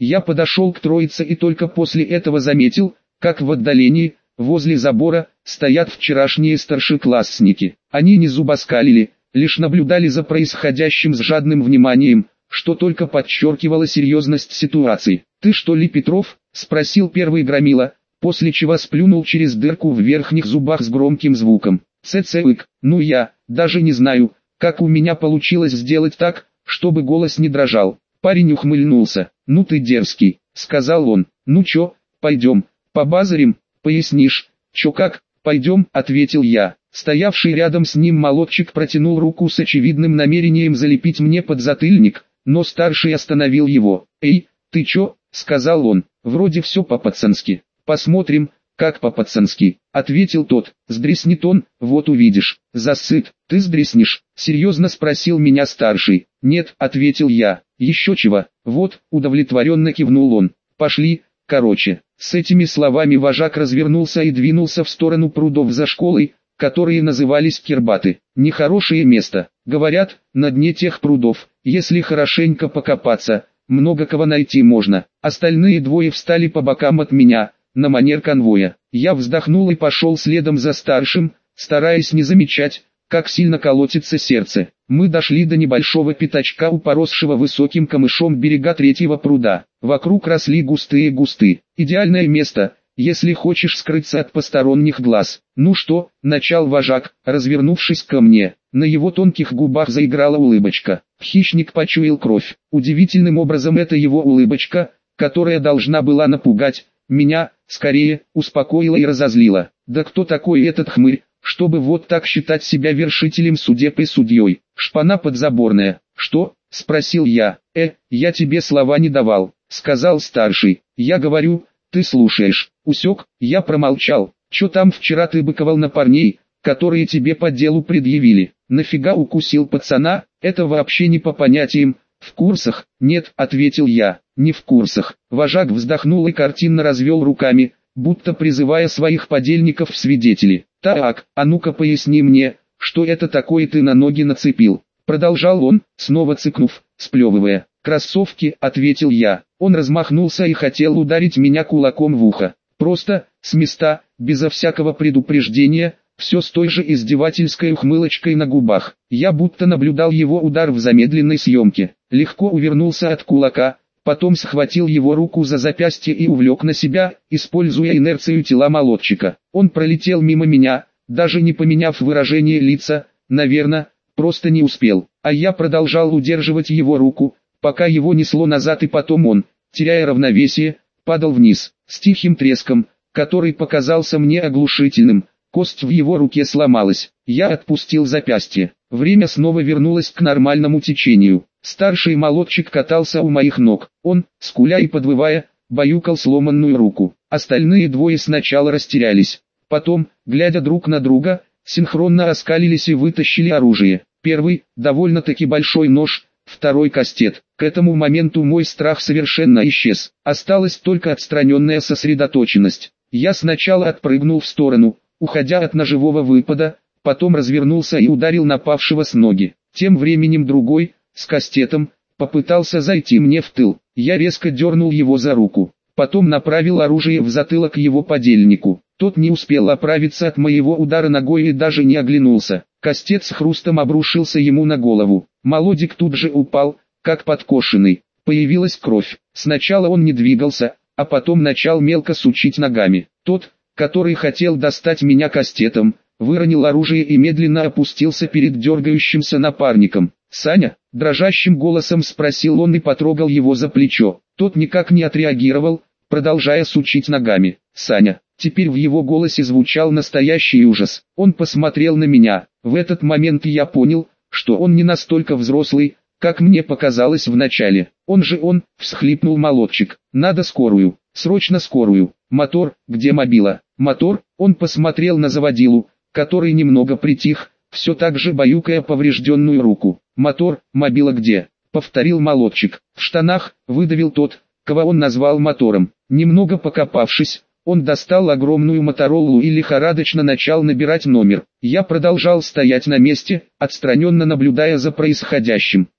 Я подошел к троице и только после этого заметил, как в отдалении, возле забора, стоят вчерашние старшеклассники. Они не зубоскалили, лишь наблюдали за происходящим с жадным вниманием, что только подчеркивало серьезность ситуации. «Ты что ли, Петров?» – спросил первый громила, после чего сплюнул через дырку в верхних зубах с громким звуком. «Цэцэвык, ну я, даже не знаю, как у меня получилось сделать так, чтобы голос не дрожал». Парень ухмыльнулся. «Ну ты дерзкий», — сказал он. «Ну чё, пойдем, побазарим, пояснишь, чё как?» «Пойдем», — ответил я. Стоявший рядом с ним молодчик протянул руку с очевидным намерением залепить мне подзатыльник, но старший остановил его. «Эй, ты чё?» — сказал он. «Вроде все по-пацански». «Посмотрим, как по-пацански», — ответил тот. «Сдреснит он, вот увидишь». «Засыт, ты сдреснешь?» — серьезно спросил меня старший. «Нет», — ответил я. «Еще чего?» «Вот», — удовлетворенно кивнул он. «Пошли, короче». С этими словами вожак развернулся и двинулся в сторону прудов за школой, которые назывались Кирбаты. Нехорошее место. Говорят, на дне тех прудов, если хорошенько покопаться, много кого найти можно. Остальные двое встали по бокам от меня, на манер конвоя. Я вздохнул и пошел следом за старшим, стараясь не замечать, как сильно колотится сердце. Мы дошли до небольшого пятачка у поросшего высоким камышом берега третьего пруда. Вокруг росли густые кусты. Идеальное место, если хочешь скрыться от посторонних глаз. «Ну что?» – начал вожак, развернувшись ко мне. На его тонких губах заиграла улыбочка. Хищник почуял кровь. Удивительным образом эта его улыбочка, которая должна была напугать меня, скорее, успокоила и разозлила. Да кто такой этот хмырь, чтобы вот так считать себя вершителем судеб и судьей? Шпана подзаборная. «Что?» – спросил я. Я тебе слова не давал», – сказал старший. «Я говорю, ты слушаешь». Усек, я промолчал. «Чё там вчера ты быковал на парней, которые тебе по делу предъявили? Нафига укусил пацана? Это вообще не по понятиям. В курсах?» «Нет», — ответил я, — «не в курсах». Вожак вздохнул и картинно развел руками, будто призывая своих подельников в свидетели. «Так, а ну-ка поясни мне, что это такое ты на ноги нацепил?» Продолжал он, снова цыкнув, сплевывая. «Кроссовки», — ответил я. Он размахнулся и хотел ударить меня кулаком в ухо. Просто, с места, безо всякого предупреждения, все с той же издевательской ухмылочкой на губах. Я будто наблюдал его удар в замедленной съемке. Легко увернулся от кулака, потом схватил его руку за запястье и увлек на себя, используя инерцию тела молодчика. Он пролетел мимо меня, даже не поменяв выражение лица, наверное, просто не успел. А я продолжал удерживать его руку, пока его несло назад, и потом он, теряя равновесие, падал вниз, с тихим треском, который показался мне оглушительным. Кость в его руке сломалась. Я отпустил запястье. Время снова вернулось к нормальному течению. Старший молодчик катался у моих ног. Он, скуля и подвывая, баюкал сломанную руку. Остальные двое сначала растерялись. Потом, глядя друг на друга, синхронно оскалились и вытащили оружие. Первый, довольно-таки большой нож, второй кастет. К этому моменту мой страх совершенно исчез. Осталась только отстраненная сосредоточенность. Я сначала отпрыгнул в сторону, уходя от ножевого выпада, потом развернулся и ударил напавшего с ноги. Тем временем другой, с кастетом, попытался зайти мне в тыл. Я резко дернул его за руку. Потом направил оружие в затылок его подельнику. Тот не успел оправиться от моего удара ногой и даже не оглянулся. Кастет с хрустом обрушился ему на голову. Молодик тут же упал, как подкошенный. Появилась кровь. Сначала он не двигался, а потом начал мелко сучить ногами. Тот, который хотел достать меня кастетом, выронил оружие и медленно опустился перед дергающимся напарником. «Саня?» – дрожащим голосом спросил он и потрогал его за плечо. Тот никак не отреагировал, продолжая сучить ногами. «Саня». Теперь в его голосе звучал настоящий ужас. Он посмотрел на меня. В этот момент я понял, что он не настолько взрослый, как мне показалось вначале. Он, всхлипнул молодчик. «Надо скорую, срочно скорую. Мотор, где мобила?» «Мотор?» Он посмотрел на заводилу, который немного притих, все так же баюкая поврежденную руку. «Мотор, мобила где?» Повторил молодчик. «В штанах», выдавил тот, кого он назвал мотором. Немного покопавшись, он достал огромную моторолу и лихорадочно начал набирать номер. Я продолжал стоять на месте, отстраненно наблюдая за происходящим.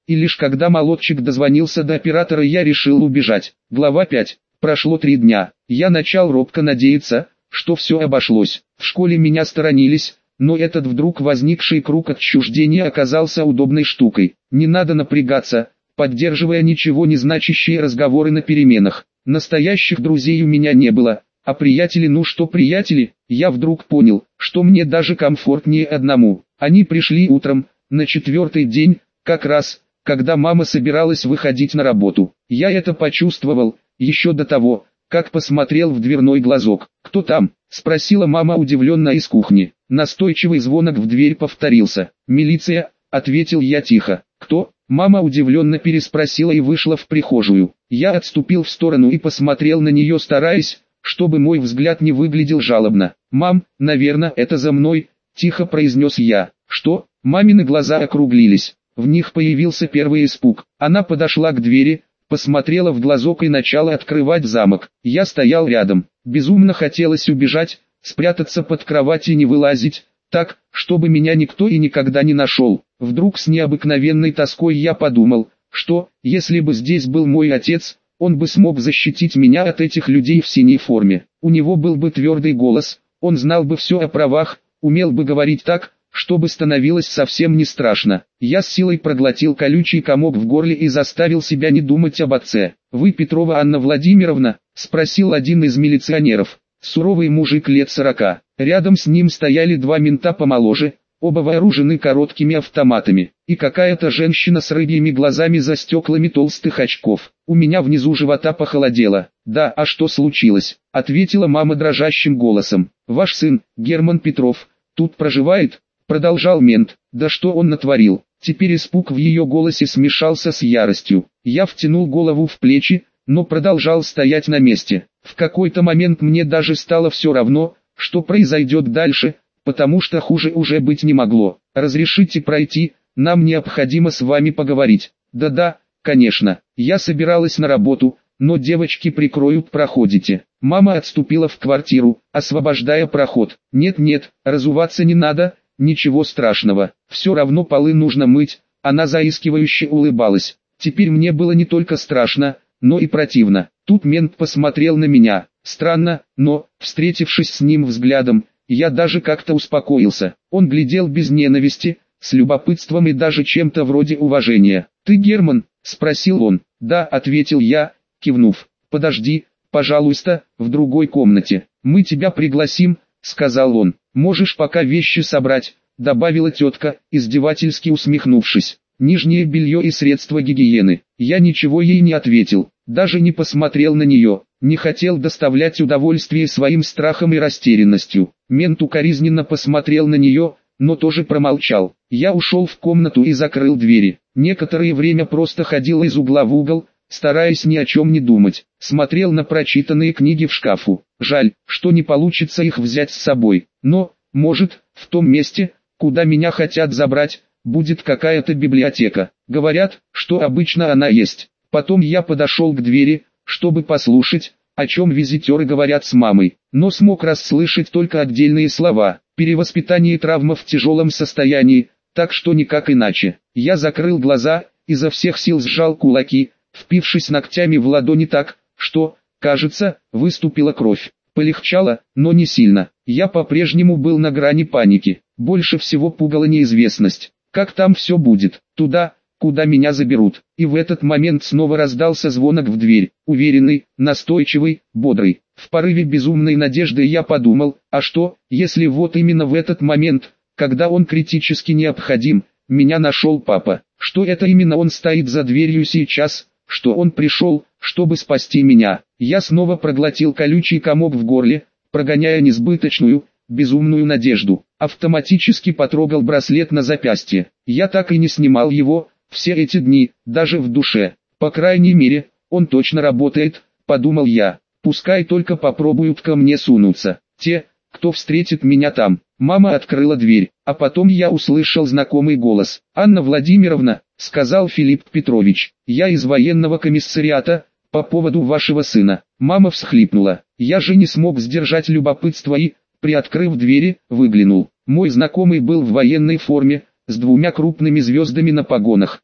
и лишь когда молодчик дозвонился до оператора, я решил убежать. Глава 5. Прошло 3 дня. Я начал робко надеяться, что все обошлось. В школе меня сторонились, но этот вдруг возникший круг отчуждения оказался удобной штукой. Не надо напрягаться, поддерживая ничего не значащие разговоры на переменах. Настоящих друзей у меня не было, а приятели, ну что приятели, я вдруг понял, что мне даже комфортнее одному. Они пришли утром, на 4-й день, как раз, когда мама собиралась выходить на работу. Я это почувствовал, еще до того, как посмотрел в дверной глазок. «Кто там?» — спросила мама удивленно из кухни. Настойчивый звонок в дверь повторился. «Милиция», — ответил я тихо. «Кто?» — мама удивленно переспросила и вышла в прихожую. Я отступил в сторону и посмотрел на нее, стараясь, чтобы мой взгляд не выглядел жалобно. «Мам, наверное, это за мной», — тихо произнес я. «Что?» — мамины глаза округлились. В них появился первый испуг. Она подошла к двери, посмотрела в глазок и начала открывать замок. Я стоял рядом. Безумно хотелось убежать, спрятаться под кровать и не вылазить, так, чтобы меня никто и никогда не нашел. Вдруг с необыкновенной тоской я подумал, что, если бы здесь был мой отец, он бы смог защитить меня от этих людей в синей форме. У него был бы твердый голос, он знал бы все о правах, умел бы говорить так, чтобы становилось совсем не страшно. Я с силой проглотил колючий комок в горле и заставил себя не думать об отце. «Вы Петрова Анна Владимировна?» — спросил один из милиционеров. Суровый мужик лет 40. Рядом с ним стояли 2 мента помоложе, оба вооружены короткими автоматами, и какая-то женщина с рыбьими глазами за стеклами толстых очков. У меня внизу живота похолодело. «Да, а что случилось?» — ответила мама дрожащим голосом. «Ваш сын, Герман Петров, тут проживает?» — продолжал мент. «Да что он натворил?» Теперь испуг в ее голосе смешался с яростью. Я втянул голову в плечи, но продолжал стоять на месте. В какой-то момент мне даже стало все равно, что произойдет дальше, потому что хуже уже быть не могло. «Разрешите пройти, нам необходимо с вами поговорить». «Да-да, конечно, я собиралась на работу, но девочки прикроют, проходите». Мама отступила в квартиру, освобождая проход. «Нет-нет, разуваться не надо, ничего страшного, все равно полы нужно мыть». Она заискивающе улыбалась. Теперь мне было не только страшно, но и противно. Тут мент посмотрел на меня. Странно, но, встретившись с ним взглядом, я даже как-то успокоился. Он глядел без ненависти, с любопытством и даже чем-то вроде уважения. «Ты Герман?» — спросил он. «Да», — ответил я, кивнув. «Подожди, пожалуйста, в другой комнате. Мы тебя пригласим», — сказал он. «Можешь пока вещи собрать», — добавила тетка, издевательски усмехнувшись. «Нижнее белье и средства гигиены». Я ничего ей не ответил, даже не посмотрел на нее, не хотел доставлять удовольствие своим страхом и растерянностью. Мент укоризненно посмотрел на нее, но тоже промолчал. Я ушел в комнату и закрыл двери. Некоторое время просто ходил из угла в угол, стараясь ни о чем не думать. Смотрел на прочитанные книги в шкафу. Жаль, что не получится их взять с собой. Но, может, в том месте, куда меня хотят забрать, будет какая-то библиотека. Говорят, что обычно она есть. Потом я подошел к двери, чтобы послушать, о чем визитеры говорят с мамой, но смог расслышать только отдельные слова. Перевоспитание и травма в тяжелом состоянии, так что никак иначе. Я закрыл глаза, изо всех сил сжал кулаки, впившись ногтями в ладони так, что, кажется, выступила кровь. Полегчало, но не сильно. Я по-прежнему был на грани паники. Больше всего пугала неизвестность. Как там все будет? Туда, куда меня заберут. И в этот момент снова раздался звонок в дверь. Уверенный, настойчивый, бодрый. В порыве безумной надежды я подумал, а что, если вот именно в этот момент, когда он критически необходим, меня нашел папа? Что это именно он стоит за дверью сейчас, что он пришел, чтобы спасти меня? Я снова проглотил колючий комок в горле, прогоняя несбыточную, безумную надежду. Автоматически потрогал браслет на запястье. Я так и не снимал его, все эти дни, даже в душе. По крайней мере, он точно работает, подумал я. Пускай только попробуют ко мне сунуться. Те, кто встретит меня там. Мама открыла дверь, а потом я услышал знакомый голос. «Анна Владимировна», — сказал Филипп Петрович, — «я из военного комиссариата, по поводу вашего сына». Мама всхлипнула. Я же не смог сдержать любопытство и, приоткрыв двери, выглянул. Мой знакомый был в военной форме, с 2 крупными звездами на погонах.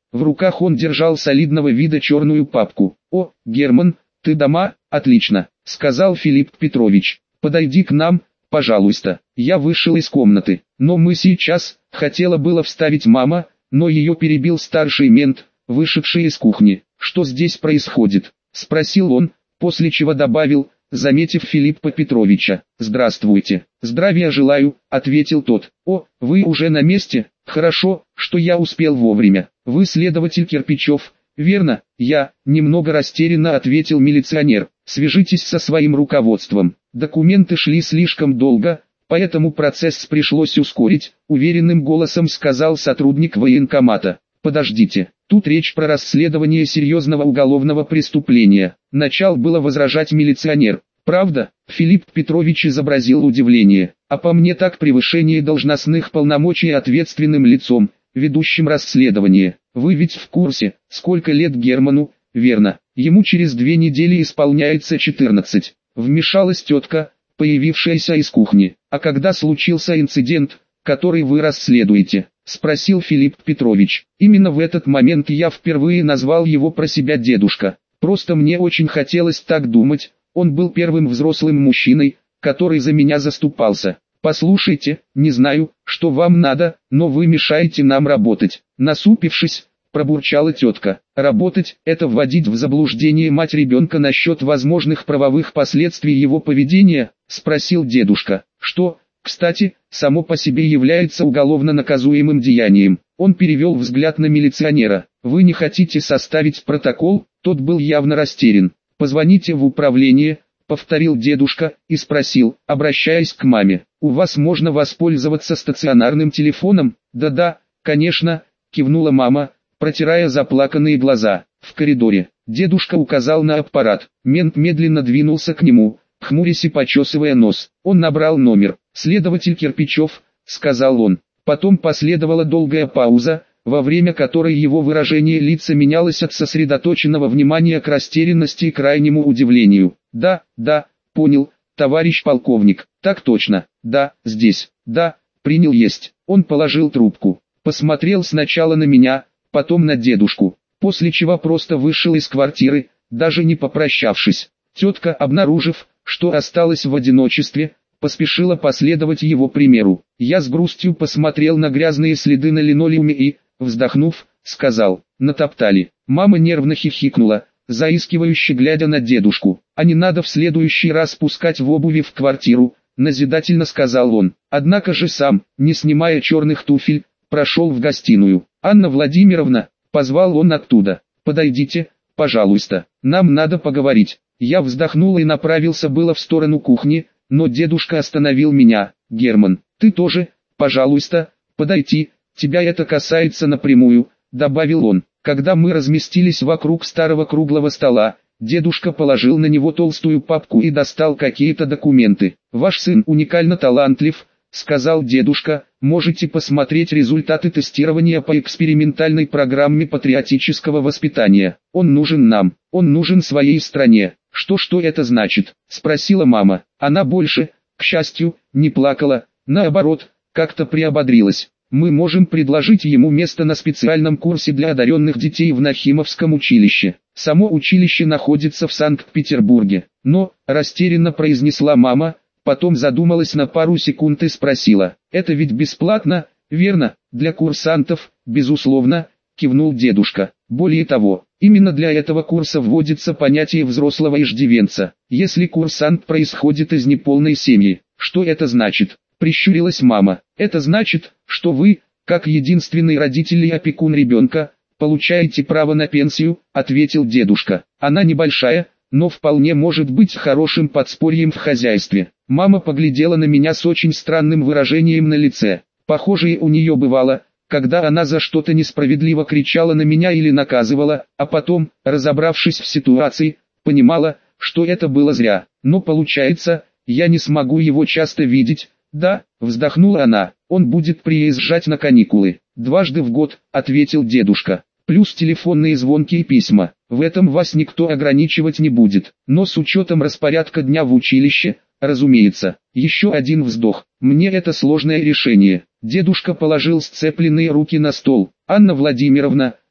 В руках он держал солидного вида черную папку. «О, Герман, ты дома? Отлично», — сказал Филипп Петрович. «Подойди к нам, пожалуйста». Я вышел из комнаты. «Но мы сейчас», — хотела было вставить мама, но ее перебил старший мент, вышедший из кухни. «Что здесь происходит?» — спросил он, после чего добавил, заметив Филиппа Петровича. «Здравствуйте». «Здравия желаю», — ответил тот. «О, вы уже на месте? Хорошо, что я успел вовремя. Вы следователь Кирпичев, верно?» «Я», — немного растерянно ответил милиционер. «Свяжитесь со своим руководством». Документы шли слишком долго, поэтому процесс пришлось ускорить, уверенным голосом сказал сотрудник военкомата. «Подождите, тут речь про расследование серьезного уголовного преступления». Начал было возражать милиционер. «Правда?» — Филипп Петрович изобразил удивление. «А по мне так превышение должностных полномочий ответственным лицом, ведущим расследование. Вы ведь в курсе, сколько лет Герману?» «Верно. Ему через 2 недели исполняется 14. Вмешалась тетка, появившаяся из кухни. «А когда случился инцидент, который вы расследуете?» — спросил Филипп Петрович. Именно в этот момент я впервые назвал его про себя дедушка. Просто мне очень хотелось так думать, он был первым взрослым мужчиной, который за меня заступался. «Послушайте, не знаю, что вам надо, но вы мешаете нам работать». Насупившись, пробурчала тетка. «Работать – это вводить в заблуждение мать ребенка насчет возможных правовых последствий его поведения?» – спросил дедушка. «Что, кстати, само по себе является уголовно наказуемым деянием». Он перевел взгляд на милиционера. «Вы не хотите составить протокол?» Тот был явно растерян. «Позвоните в управление», — повторил дедушка, и спросил, обращаясь к маме. «У вас можно воспользоваться стационарным телефоном?» «Да-да, конечно», — кивнула мама, протирая заплаканные глаза. В коридоре дедушка указал на аппарат. Мент медленно двинулся к нему, хмурясь и почесывая нос. Он набрал номер. «Следователь Кирпичев», — сказал он. Потом последовала долгая пауза, во время которой его выражение лица менялось от сосредоточенного внимания к растерянности и крайнему удивлению. «Да, понял, товарищ полковник, так точно, да, здесь, да, принял есть». Он положил трубку, посмотрел сначала на меня, потом на дедушку, после чего просто вышел из квартиры, даже не попрощавшись. Тетка, обнаружив, что осталась в одиночестве, поспешила последовать его примеру. Я с грустью посмотрел на грязные следы на линолеуме и, вздохнув, сказал: «Натоптали». Мама нервно хихикнула, заискивающе глядя на дедушку. «А не надо в следующий раз пускать в обуви в квартиру», назидательно сказал он. Однако же сам, не снимая черных туфель, прошел в гостиную. «Анна Владимировна», позвал он оттуда, «подойдите, пожалуйста, нам надо поговорить». Я вздохнул и направился было в сторону кухни, но дедушка остановил меня. «Герман, ты тоже, пожалуйста, подойти, тебя это касается напрямую», добавил он. Когда мы разместились вокруг старого круглого стола, дедушка положил на него толстую папку и достал какие-то документы. «Ваш сын уникально талантлив», сказал дедушка, «можете посмотреть результаты тестирования по экспериментальной программе патриотического воспитания. Он нужен нам, он нужен своей стране». «Что это значит?» — спросила мама. Она больше, к счастью, не плакала, наоборот, как-то приободрилась. «Мы можем предложить ему место на специальном курсе для одаренных детей в Нахимовском училище. Само училище находится в Санкт-Петербурге». «Но», — растерянно произнесла мама, потом задумалась на пару секунд и спросила: «Это ведь бесплатно, верно?» «Для курсантов, безусловно», — кивнул дедушка. «Более того, именно для этого курса вводится понятие взрослого иждивенца. Если курсант происходит из неполной семьи». «Что это значит?» — прищурилась мама. «Это значит, что вы, как единственный родитель и опекун ребенка, получаете право на пенсию», — ответил дедушка. «Она небольшая, но вполне может быть хорошим подспорьем в хозяйстве». Мама поглядела на меня с очень странным выражением на лице. Похожее у нее бывало, когда она за что-то несправедливо кричала на меня или наказывала, а потом, разобравшись в ситуации, понимала, что это было зря. «Но получается, я не смогу его часто видеть». «Да», — вздохнула она, — «он будет приезжать на каникулы 2 раза в год», — ответил дедушка. «Плюс телефонные звонки и письма. В этом вас никто ограничивать не будет. Но с учетом распорядка дня в училище, разумеется». Еще один вздох. «Мне это сложное решение». Дедушка положил сцепленные руки на стол. «Анна Владимировна»,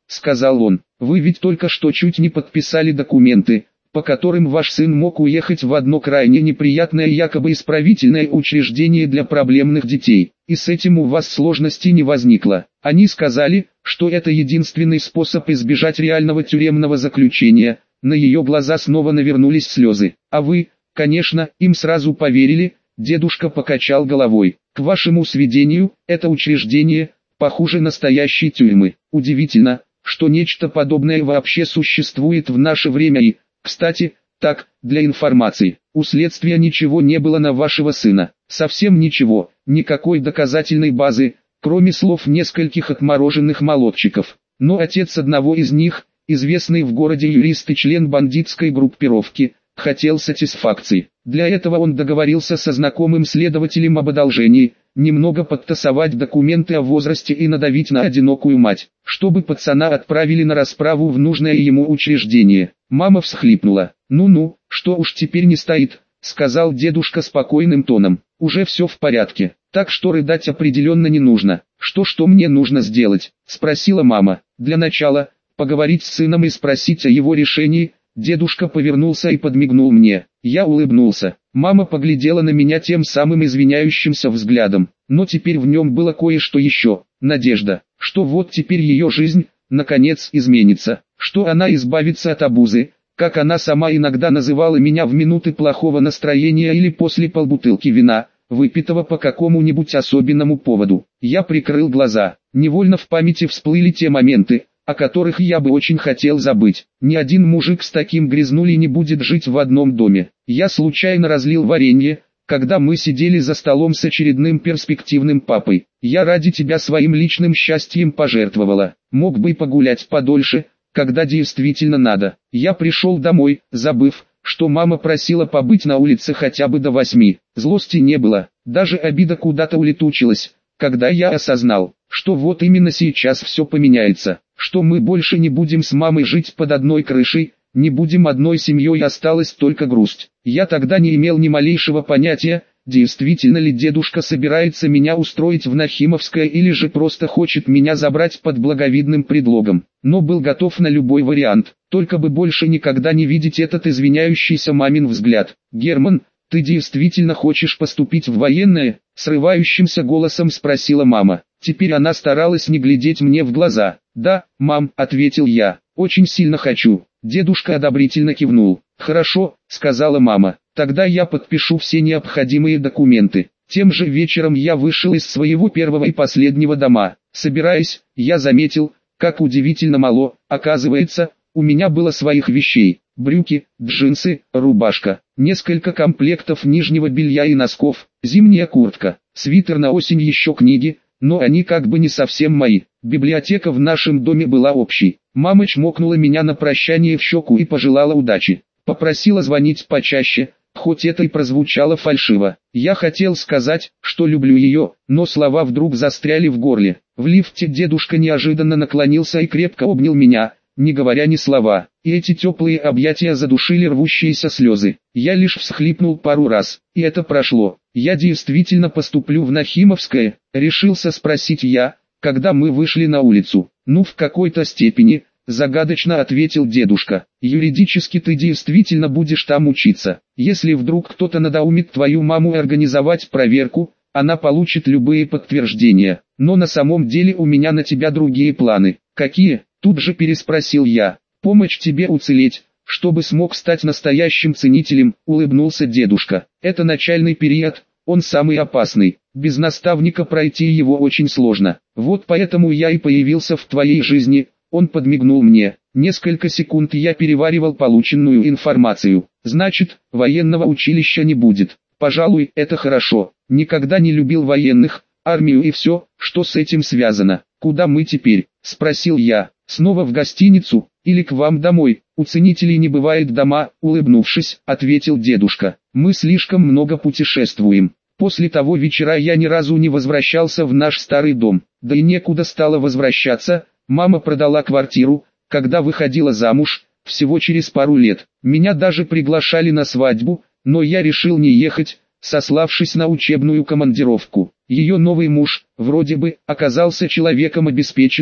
сказал он. Вы ведь только что чуть не подписали документы, по которым ваш сын мог уехать в одно крайне неприятное якобы исправительное учреждение для проблемных детей, и с этим у вас сложностей не возникло. Они сказали, что это единственный способ избежать реального тюремного заключения. На ее глаза снова навернулись слезы. А вы, конечно, им сразу поверили. Дедушка покачал головой. К вашему сведению, это учреждение похуже настоящей тюрьмы. Удивительно, что нечто подобное вообще существует в наше время и, кстати, так, для информации, у следствия ничего не было на вашего сына. Совсем ничего, никакой доказательной базы, кроме слов нескольких отмороженных молодчиков. Но отец одного из них, известный в городе юрист и член бандитской группировки, хотел сатисфакции. Для этого он договорился со знакомым следователем об одолжении, немного подтасовать документы о возрасте и надавить на одинокую мать, чтобы пацана отправили на расправу в нужное ему учреждение. Мама всхлипнула. «Ну-ну, что уж теперь не стоит», — сказал дедушка спокойным тоном. «Уже все в порядке, так что рыдать определенно не нужно». «Что мне нужно сделать?» — спросила мама. «Для начала, поговорить с сыном и спросить о его решении». Дедушка повернулся и подмигнул мне. Я улыбнулся. Мама поглядела на меня тем самым извиняющимся взглядом, но теперь в нем было кое-что еще. Надежда, что вот теперь ее жизнь, наконец, изменится, что она избавится от обузы, как она сама иногда называла меня в минуты плохого настроения или после полбутылки вина, выпитого по какому-нибудь особенному поводу. Я прикрыл глаза. Невольно в памяти всплыли те моменты, о которых я бы очень хотел забыть. Ни один мужик с таким грязнулей не будет жить в одном доме. Я случайно разлил варенье, когда мы сидели за столом с очередным перспективным папой. Я ради тебя своим личным счастьем пожертвовала. Мог бы погулять подольше, когда действительно надо. Я пришел домой, забыв, что мама просила побыть на улице хотя бы до 8. Злости не было, даже обида куда-то улетучилась, когда я осознал, что вот именно сейчас все поменяется, что мы больше не будем с мамой жить под одной крышей, не будем одной семьей, осталась только грусть. Я тогда не имел ни малейшего понятия, действительно ли дедушка собирается меня устроить в Нахимовское или же просто хочет меня забрать под благовидным предлогом, но был готов на любой вариант, только бы больше никогда не видеть этот извиняющийся мамин взгляд. «Герман, ты действительно хочешь поступить в военное?» — срывающимся голосом спросила мама. Теперь она старалась не глядеть мне в глаза. «Да, мам», — ответил я, — «очень сильно хочу». Дедушка одобрительно кивнул. «Хорошо», — сказала мама, — «тогда я подпишу все необходимые документы». Тем же вечером я вышел из своего первого и последнего дома. Собираясь, я заметил, как удивительно мало, оказывается, у меня было своих вещей. Брюки, джинсы, рубашка, несколько комплектов нижнего белья и носков, зимняя куртка, свитер на осень, еще книги, но они как бы не совсем мои. Библиотека в нашем доме была общей. Мама чмокнула меня на прощание в щеку и пожелала удачи. Попросила звонить почаще, хоть это и прозвучало фальшиво. Я хотел сказать, что люблю ее, но слова вдруг застряли в горле. В лифте дедушка неожиданно наклонился и крепко обнял меня, не говоря ни слова, и эти теплые объятия задушили рвущиеся слезы. Я лишь всхлипнул пару раз, и это прошло. «Я действительно поступлю в Нахимовское?» — решился спросить я, когда мы вышли на улицу. «Ну, в какой-то степени», — загадочно ответил дедушка. «Юридически ты действительно будешь там учиться. Если вдруг кто-то надоумит твою маму организовать проверку, она получит любые подтверждения. Но на самом деле у меня на тебя другие планы». «Какие?» — тут же переспросил я. «Помочь тебе уцелеть, чтобы смог стать настоящим ценителем», — улыбнулся дедушка. «Это начальный период, он самый опасный. Без наставника пройти его очень сложно. Вот поэтому я и появился в твоей жизни». Он подмигнул мне. Несколько секунд я переваривал полученную информацию. «Значит, военного училища не будет. Пожалуй, это хорошо. Никогда не любил военных, армию и все, что с этим связано. Куда мы теперь?» — спросил я. «Снова в гостиницу, или к вам домой? У ценителей не бывает дома», — улыбнувшись, ответил дедушка. «Мы слишком много путешествуем. После того вечера я ни разу не возвращался в наш старый дом, да и некуда стало возвращаться. Мама продала квартиру, когда выходила замуж, всего через пару лет. Меня даже приглашали на свадьбу, но я решил не ехать, сославшись на учебную командировку. Ее новый муж, вроде бы, оказался человеком обеспеченным,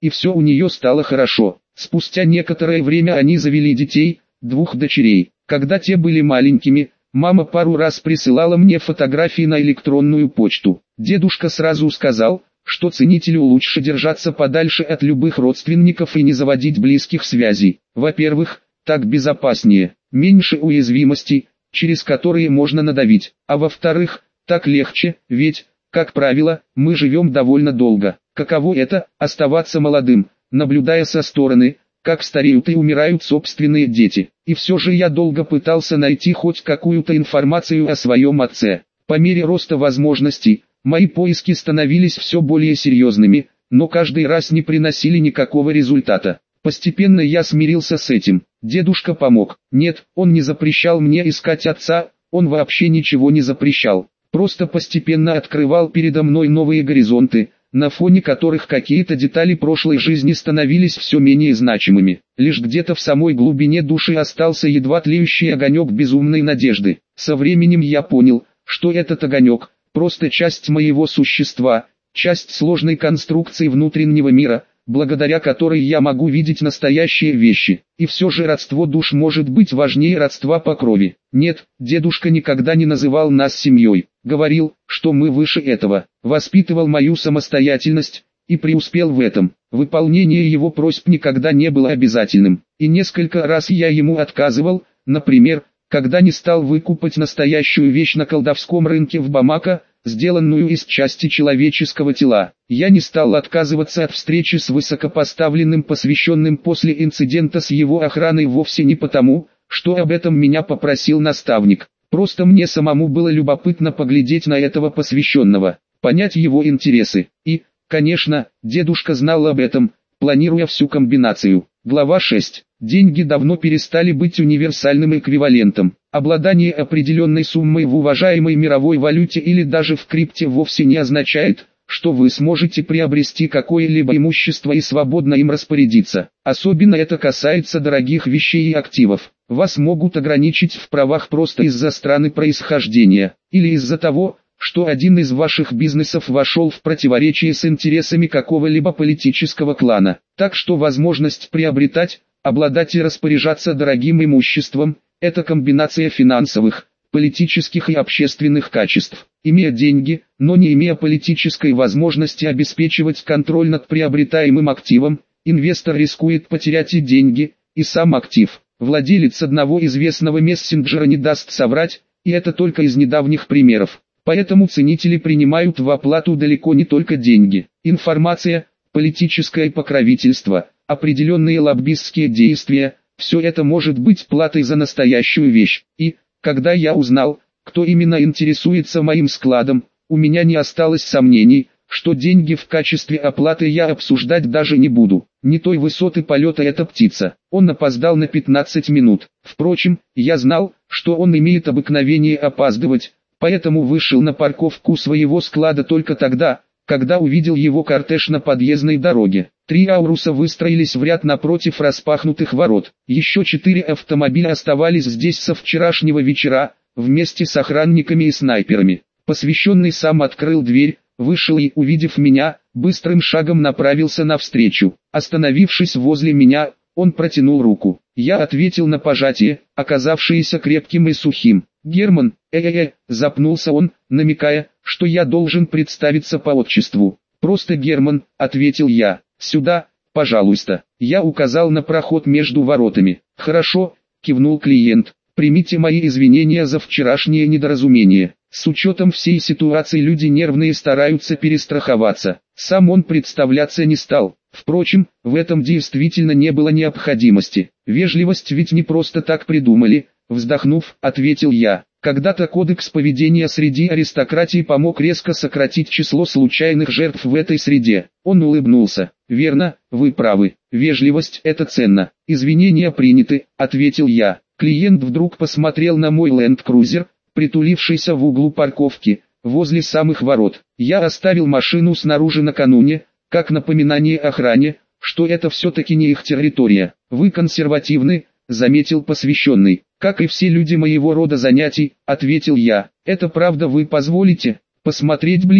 и все у нее стало хорошо. Спустя некоторое время они завели детей, 2 дочерей. Когда те были маленькими, мама пару раз присылала мне фотографии на электронную почту. Дедушка сразу сказал, что ценителю лучше держаться подальше от любых родственников и не заводить близких связей. Во-первых, так безопаснее, меньше уязвимостей, через которые можно надавить. А во-вторых, так легче, ведь, как правило, мы живем довольно долго. Каково это – оставаться молодым, наблюдая со стороны, как стареют и умирают собственные дети. И все же я долго пытался найти хоть какую-то информацию о своем отце. По мере роста возможностей, мои поиски становились все более серьезными, но каждый раз не приносили никакого результата. Постепенно я смирился с этим. Дедушка помог. Нет, он не запрещал мне искать отца, он вообще ничего не запрещал. Просто постепенно открывал передо мной новые горизонты, на фоне которых какие-то детали прошлой жизни становились все менее значимыми. Лишь где-то в самой глубине души остался едва тлеющий огонек безумной надежды. Со временем я понял, что этот огонек – просто часть моего существа, часть сложной конструкции внутреннего мира, благодаря которой я могу видеть настоящие вещи. И все же родство душ может быть важнее родства по крови. Нет, дедушка никогда не называл нас семьей. Говорил, что мы выше этого. Воспитывал мою самостоятельность и преуспел в этом. Выполнение его просьб никогда не было обязательным. И несколько раз я ему отказывал, например, когда не стал выкупать настоящую вещь на колдовском рынке в Бамако, сделанную из части человеческого тела. Я не стал отказываться от встречи с высокопоставленным посвященным после инцидента с его охраной вовсе не потому, что об этом меня попросил наставник. Просто мне самому было любопытно поглядеть на этого посвященного, понять его интересы. И, конечно, дедушка знал об этом, планируя всю комбинацию. Глава 6. Деньги давно перестали быть универсальным эквивалентом. Обладание определенной суммой в уважаемой мировой валюте или даже в крипте вовсе не означает, что вы сможете приобрести какое-либо имущество и свободно им распорядиться. Особенно это касается дорогих вещей и активов. Вас могут ограничить в правах просто из-за страны происхождения, или из-за того, что один из ваших бизнесов вошел в противоречие с интересами какого-либо политического клана. Так что возможность приобретать, обладать и распоряжаться дорогим имуществом – это комбинация финансовых, политических и общественных качеств. Имея деньги, но не имея политической возможности обеспечивать контроль над приобретаемым активом, инвестор рискует потерять и деньги, и сам актив. Владелец одного известного мессенджера не даст соврать, и это только из недавних примеров. Поэтому ценители принимают в оплату далеко не только деньги. Информация, политическое покровительство, определенные лоббистские действия – все это может быть платой за настоящую вещь. И, когда я узнал, кто именно интересуется моим складом, у меня не осталось сомнений, что деньги в качестве оплаты я обсуждать даже не буду. Не той высоты полета эта птица. Он опоздал на 15 минут. Впрочем, я знал, что он имеет обыкновение опаздывать, поэтому вышел на парковку своего склада только тогда, когда увидел его кортеж на подъездной дороге. 3 ауруса выстроились в ряд напротив распахнутых ворот. Еще 4 автомобиля оставались здесь со вчерашнего вечера, вместе с охранниками и снайперами. Посвященный сам открыл дверь, вышел и, увидев меня, быстрым шагом направился навстречу. Остановившись возле меня, он протянул руку. Я ответил на пожатие, оказавшееся крепким и сухим. «Герман, запнулся он, намекая, что я должен представиться по отчеству. «Просто Герман», — ответил я. «Сюда, пожалуйста». Я указал на проход между воротами. «Хорошо», — кивнул клиент. «Примите мои извинения за вчерашнее недоразумение. С учетом всей ситуации люди нервные стараются перестраховаться». Сам он представляться не стал. Впрочем, в этом действительно не было необходимости. Вежливость ведь не просто так придумали. Вздохнув, ответил я. Когда-то кодекс поведения среди аристократии помог резко сократить число случайных жертв в этой среде. Он улыбнулся. «Верно, вы правы. Вежливость – это ценно. Извинения приняты», – ответил я. Клиент вдруг посмотрел на мой ленд-крузер, притулившийся в углу парковки, возле самых ворот. Я оставил машину снаружи накануне, как напоминание охране, что это все-таки не их территория. «Вы консервативны», – заметил посвященный. «Как и все люди моего рода занятий», — ответил я. «Это правда, вы позволите посмотреть ближе?»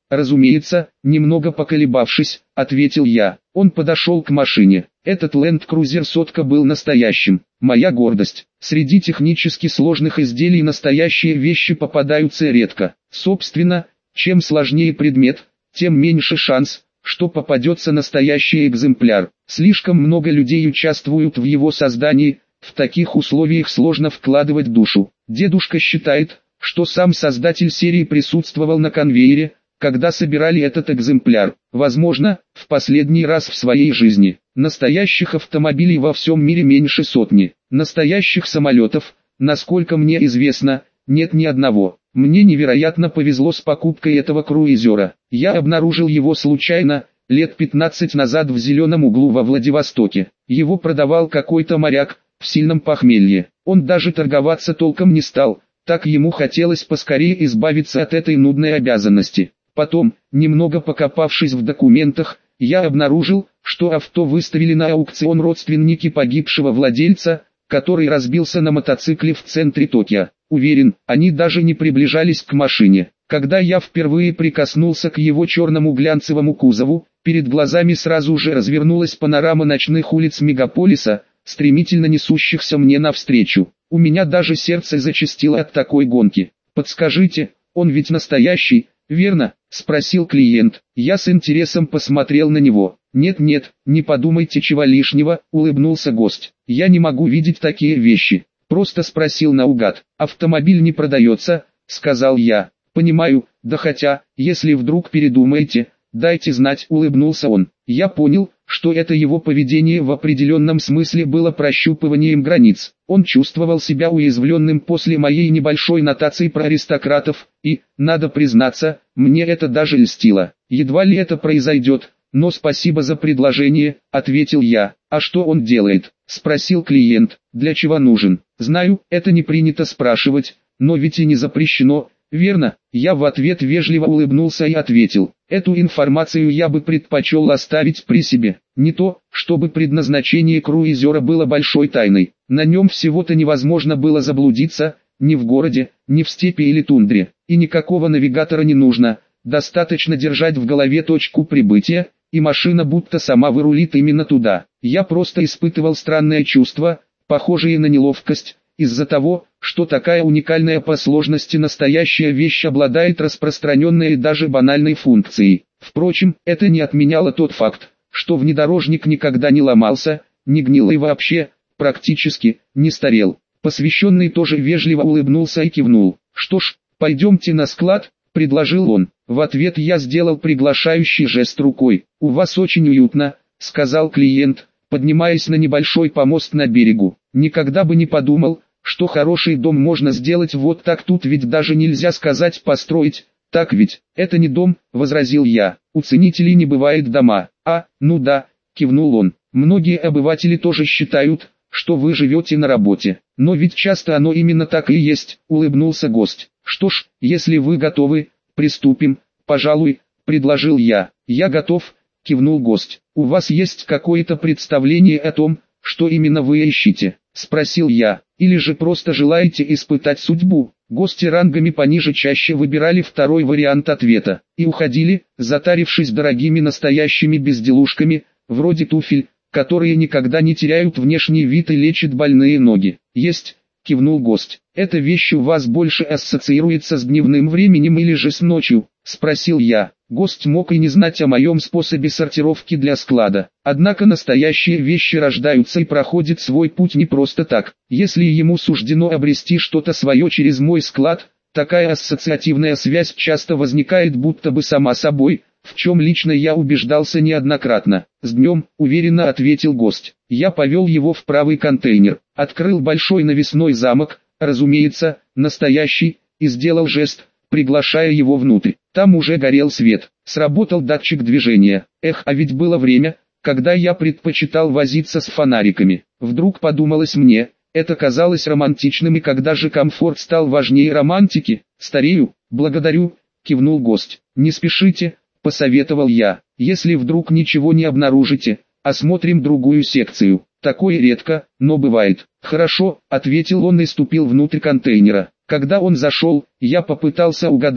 Разумеется, немного поколебавшись, ответил я. Он подошел к машине. Этот Land Cruiser сотка был настоящим. Моя гордость. Среди технически сложных изделий настоящие вещи попадаются редко. Собственно, чем сложнее предмет, тем меньше шанс, что попадется настоящий экземпляр. Слишком много людей участвуют в его создании, в таких условиях сложно вкладывать душу. Дедушка считает, что сам создатель серии присутствовал на конвейере, когда собирали этот экземпляр, возможно, в последний раз в своей жизни. Настоящих автомобилей во всем мире меньше сотни. Настоящих самолетов, насколько мне известно, нет ни одного. Мне невероятно повезло с покупкой этого круизера. Я обнаружил его случайно, лет 15 назад в Зеленом углу во Владивостоке. Его продавал какой-то моряк, в сильном похмелье. Он даже торговаться толком не стал, так ему хотелось поскорее избавиться от этой нудной обязанности. Потом, немного покопавшись в документах, я обнаружил, что авто выставили на аукцион родственники погибшего владельца, который разбился на мотоцикле в центре Токио. Уверен, они даже не приближались к машине. Когда я впервые прикоснулся к его черному глянцевому кузову, перед глазами сразу же развернулась панорама ночных улиц мегаполиса, стремительно несущихся мне навстречу. У меня даже сердце зачастило от такой гонки. «Подскажите, он ведь настоящий, верно?» — спросил клиент. Я с интересом посмотрел на него. «Нет-нет, не подумайте чего лишнего», — улыбнулся гость. «Я не могу видеть такие вещи. Просто спросил наугад. Автомобиль не продается», — сказал я. «Понимаю, да хотя, если вдруг передумаете, дайте знать», — улыбнулся он. Я понял, что это его поведение в определенном смысле было прощупыванием границ. Он чувствовал себя уязвленным после моей небольшой нотации про аристократов, и, надо признаться, мне это даже льстило. «Едва ли это произойдет, но спасибо за предложение», — ответил я. «А что он делает?» — спросил клиент. «Для чего нужен?» «Знаю, это не принято спрашивать, но ведь и не запрещено, верно?» Я в ответ вежливо улыбнулся и ответил. «Эту информацию я бы предпочел оставить при себе. Не то, чтобы предназначение круизера было большой тайной. На нем всего-то невозможно было заблудиться, ни в городе, ни в степи или тундре. И никакого навигатора не нужно, достаточно держать в голове точку прибытия, и машина будто сама вырулит именно туда. Я просто испытывал странное чувство, похожее на неловкость, из-за того, что такая уникальная по сложности настоящая вещь обладает распространенной и даже банальной функцией. Впрочем, это не отменяло тот факт, что внедорожник никогда не ломался, не гнил и вообще, практически, не старел. Посвященный тоже вежливо улыбнулся и кивнул. «Что ж, пойдемте на склад», — предложил он. В ответ я сделал приглашающий жест рукой. «У вас очень уютно», — сказал клиент, поднимаясь на небольшой помост на берегу. «Никогда бы не подумал, что хороший дом можно сделать вот так, тут ведь даже нельзя сказать построить, так ведь?» «Это не дом», — возразил я, — «у ценителей не бывает дома». «А, ну да», — кивнул он, — «многие обыватели тоже считают, что вы живете на работе, но ведь часто оно именно так и есть», — улыбнулся гость. «Что ж, если вы готовы, приступим, пожалуй», — предложил я. «Я готов», — кивнул гость. «У вас есть какое-то представление о том, что именно вы ищете?» — спросил я. «Или же просто желаете испытать судьбу?» Гости рангами пониже чаще выбирали второй вариант ответа и уходили, затарившись дорогими настоящими безделушками, вроде туфель, которые никогда не теряют внешний вид и лечат больные ноги. «Есть», — кивнул гость. «Эта вещь у вас больше ассоциируется с дневным временем или же с ночью?» — спросил я. Гость мог и не знать о моем способе сортировки для склада. Однако настоящие вещи рождаются и проходят свой путь не просто так. Если ему суждено обрести что-то свое через мой склад, такая ассоциативная связь часто возникает будто бы сама собой, в чем лично я убеждался неоднократно. «С днем», — уверенно ответил гость. Я повел его в правый контейнер, открыл большой навесной замок, разумеется, настоящий, и сделал жест, приглашая его внутрь. Там уже горел свет, сработал датчик движения. А ведь было время, когда я предпочитал возиться с фонариками. Вдруг подумалось мне, это казалось романтичным, и когда же комфорт стал важнее романтики? «Старею, благодарю», — кивнул гость. «Не спешите», — посоветовал я. «Если вдруг ничего не обнаружите, осмотрим другую секцию. Такое редко, но бывает». «Хорошо», — ответил он и ступил внутрь контейнера. Когда он зашел, я попытался угадать,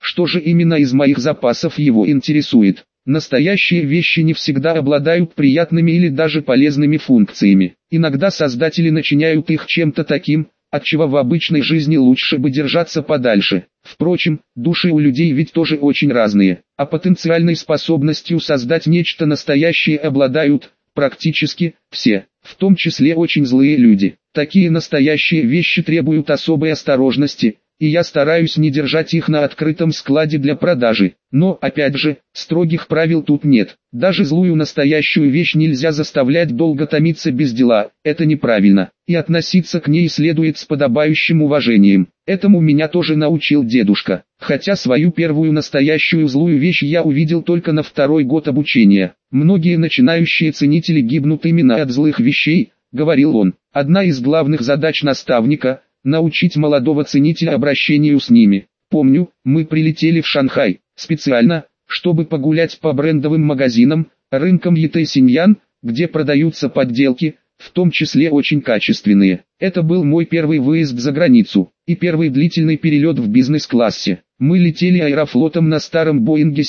что же именно из моих запасов его интересует. Настоящие вещи не всегда обладают приятными или даже полезными функциями. Иногда создатели начиняют их чем-то таким, от чего в обычной жизни лучше бы держаться подальше. Впрочем, души у людей ведь тоже очень разные, а потенциальной способностью создать нечто настоящее обладают практически все, в том числе очень злые люди. Такие настоящие вещи требуют особой осторожности, и я стараюсь не держать их на открытом складе для продажи. Но, опять же, строгих правил тут нет. Даже злую настоящую вещь нельзя заставлять долго томиться без дела, это неправильно. И относиться к ней следует с подобающим уважением. Этому меня тоже научил дедушка. Хотя свою первую настоящую злую вещь я увидел только на второй год обучения. Многие начинающие ценители гибнут именно от злых вещей, говорил он. Одна из главных задач наставника – научить молодого ценителя обращению с ними. Помню, мы прилетели в Шанхай, специально, чтобы погулять по брендовым магазинам, рынкам Ете-Синьян, где продаются подделки, в том числе очень качественные. Это был мой первый выезд за границу, и первый длительный перелет в бизнес-классе. Мы летели аэрофлотом на старом Боинге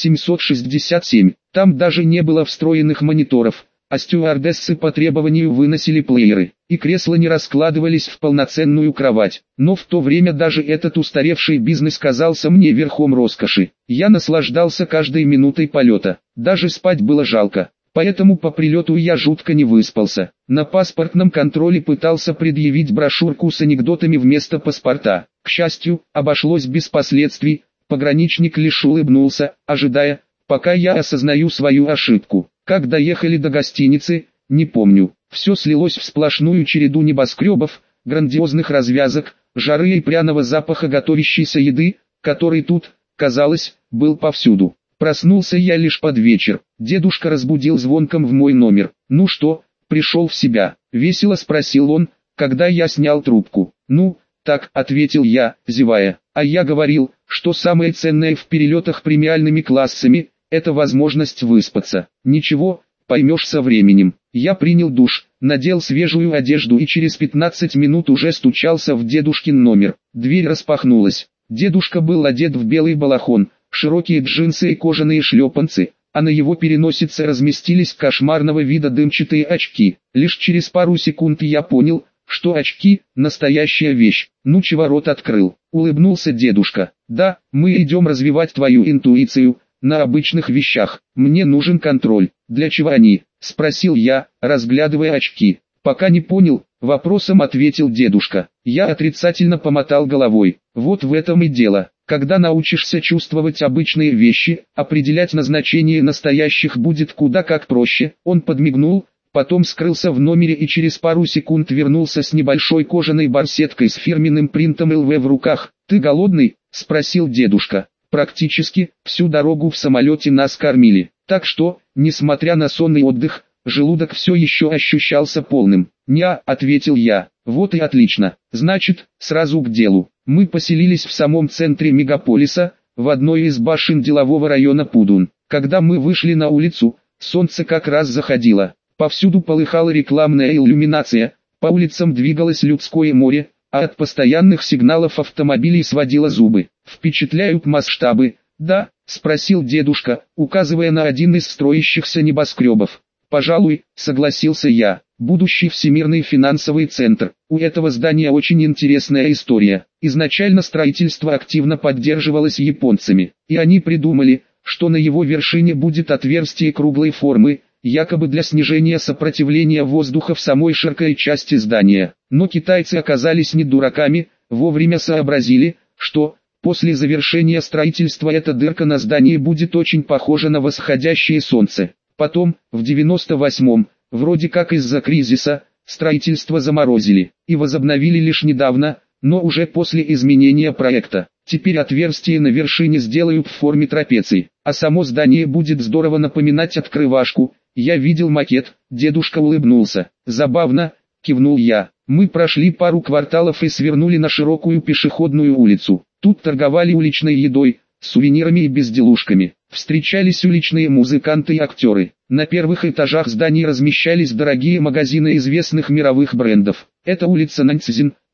767, там даже не было встроенных мониторов, а стюардессы по требованию выносили плееры, и кресла не раскладывались в полноценную кровать. Но в то время даже этот устаревший бизнес казался мне верхом роскоши. Я наслаждался каждой минутой полета, даже спать было жалко. Поэтому по прилету я жутко не выспался. На паспортном контроле пытался предъявить брошюрку с анекдотами вместо паспорта. К счастью, обошлось без последствий, пограничник лишь улыбнулся, ожидая, пока я осознаю свою ошибку. Как доехали до гостиницы, не помню. Все слилось в сплошную череду небоскребов, грандиозных развязок, жары и пряного запаха готовящейся еды, который тут, казалось, был повсюду. Проснулся я лишь под вечер. Дедушка разбудил звонком в мой номер. «Ну что, пришел в себя?» — весело спросил он, когда я снял трубку. «Ну, так», — ответил я, зевая. «А я говорил, что самое ценное в перелетах премиальными классами — это возможность выспаться. Ничего, поймешь со временем». Я принял душ, надел свежую одежду и через 15 минут уже стучался в дедушкин номер. Дверь распахнулась. Дедушка был одет в белый балахон, широкие джинсы и кожаные шлепанцы, а на его переносице разместились кошмарного вида дымчатые очки. Лишь через пару секунд я понял, что очки – настоящая вещь. «Ну чего рот открыл?» – улыбнулся дедушка. «Да, мы идем развивать твою интуицию на обычных вещах. Мне нужен контроль». «Для чего они?» – спросил я, разглядывая очки. «Пока не понял», – вопросом ответил дедушка. Я отрицательно помотал головой. «Вот в этом и дело. Когда научишься чувствовать обычные вещи, определять назначение настоящих будет куда как проще». Он подмигнул, потом скрылся в номере и через пару секунд вернулся с небольшой кожаной барсеткой с фирменным принтом ЛВ в руках. «Ты голодный?» – спросил дедушка. «Практически всю дорогу в самолете нас кормили. Так что, несмотря на сонный отдых, желудок все еще ощущался полным». «Ня», — ответил я. «Вот и отлично. Значит, сразу к делу». Мы поселились в самом центре мегаполиса, в одной из башен делового района Пудун. Когда мы вышли на улицу, солнце как раз заходило. Повсюду полыхала рекламная иллюминация, по улицам двигалось людское море, а от постоянных сигналов автомобилей сводило зубы. «Впечатляют масштабы, да?» — спросил дедушка, указывая на один из строящихся небоскребов. «Пожалуй», — согласился я. «Будущий всемирный финансовый центр. У этого здания очень интересная история. Изначально строительство активно поддерживалось японцами, и они придумали, что на его вершине будет отверстие круглой формы, якобы для снижения сопротивления воздуха в самой широкой части здания. Но китайцы оказались не дураками, вовремя сообразили, что после завершения строительства эта дырка на здании будет очень похожа на восходящее солнце. Потом, в 98-м, вроде как из-за кризиса, строительство заморозили и возобновили лишь недавно, но уже после изменения проекта. Теперь отверстие на вершине сделают в форме трапеции, а само здание будет здорово напоминать открывашку. Я видел макет, дедушка улыбнулся. «Забавно», — кивнул я. Мы прошли пару кварталов и свернули на широкую пешеходную улицу. Тут торговали уличной едой, сувенирами и безделушками. Встречались уличные музыканты и актеры. На первых этажах зданий размещались дорогие магазины известных мировых брендов. «Это улица Наньцзин»,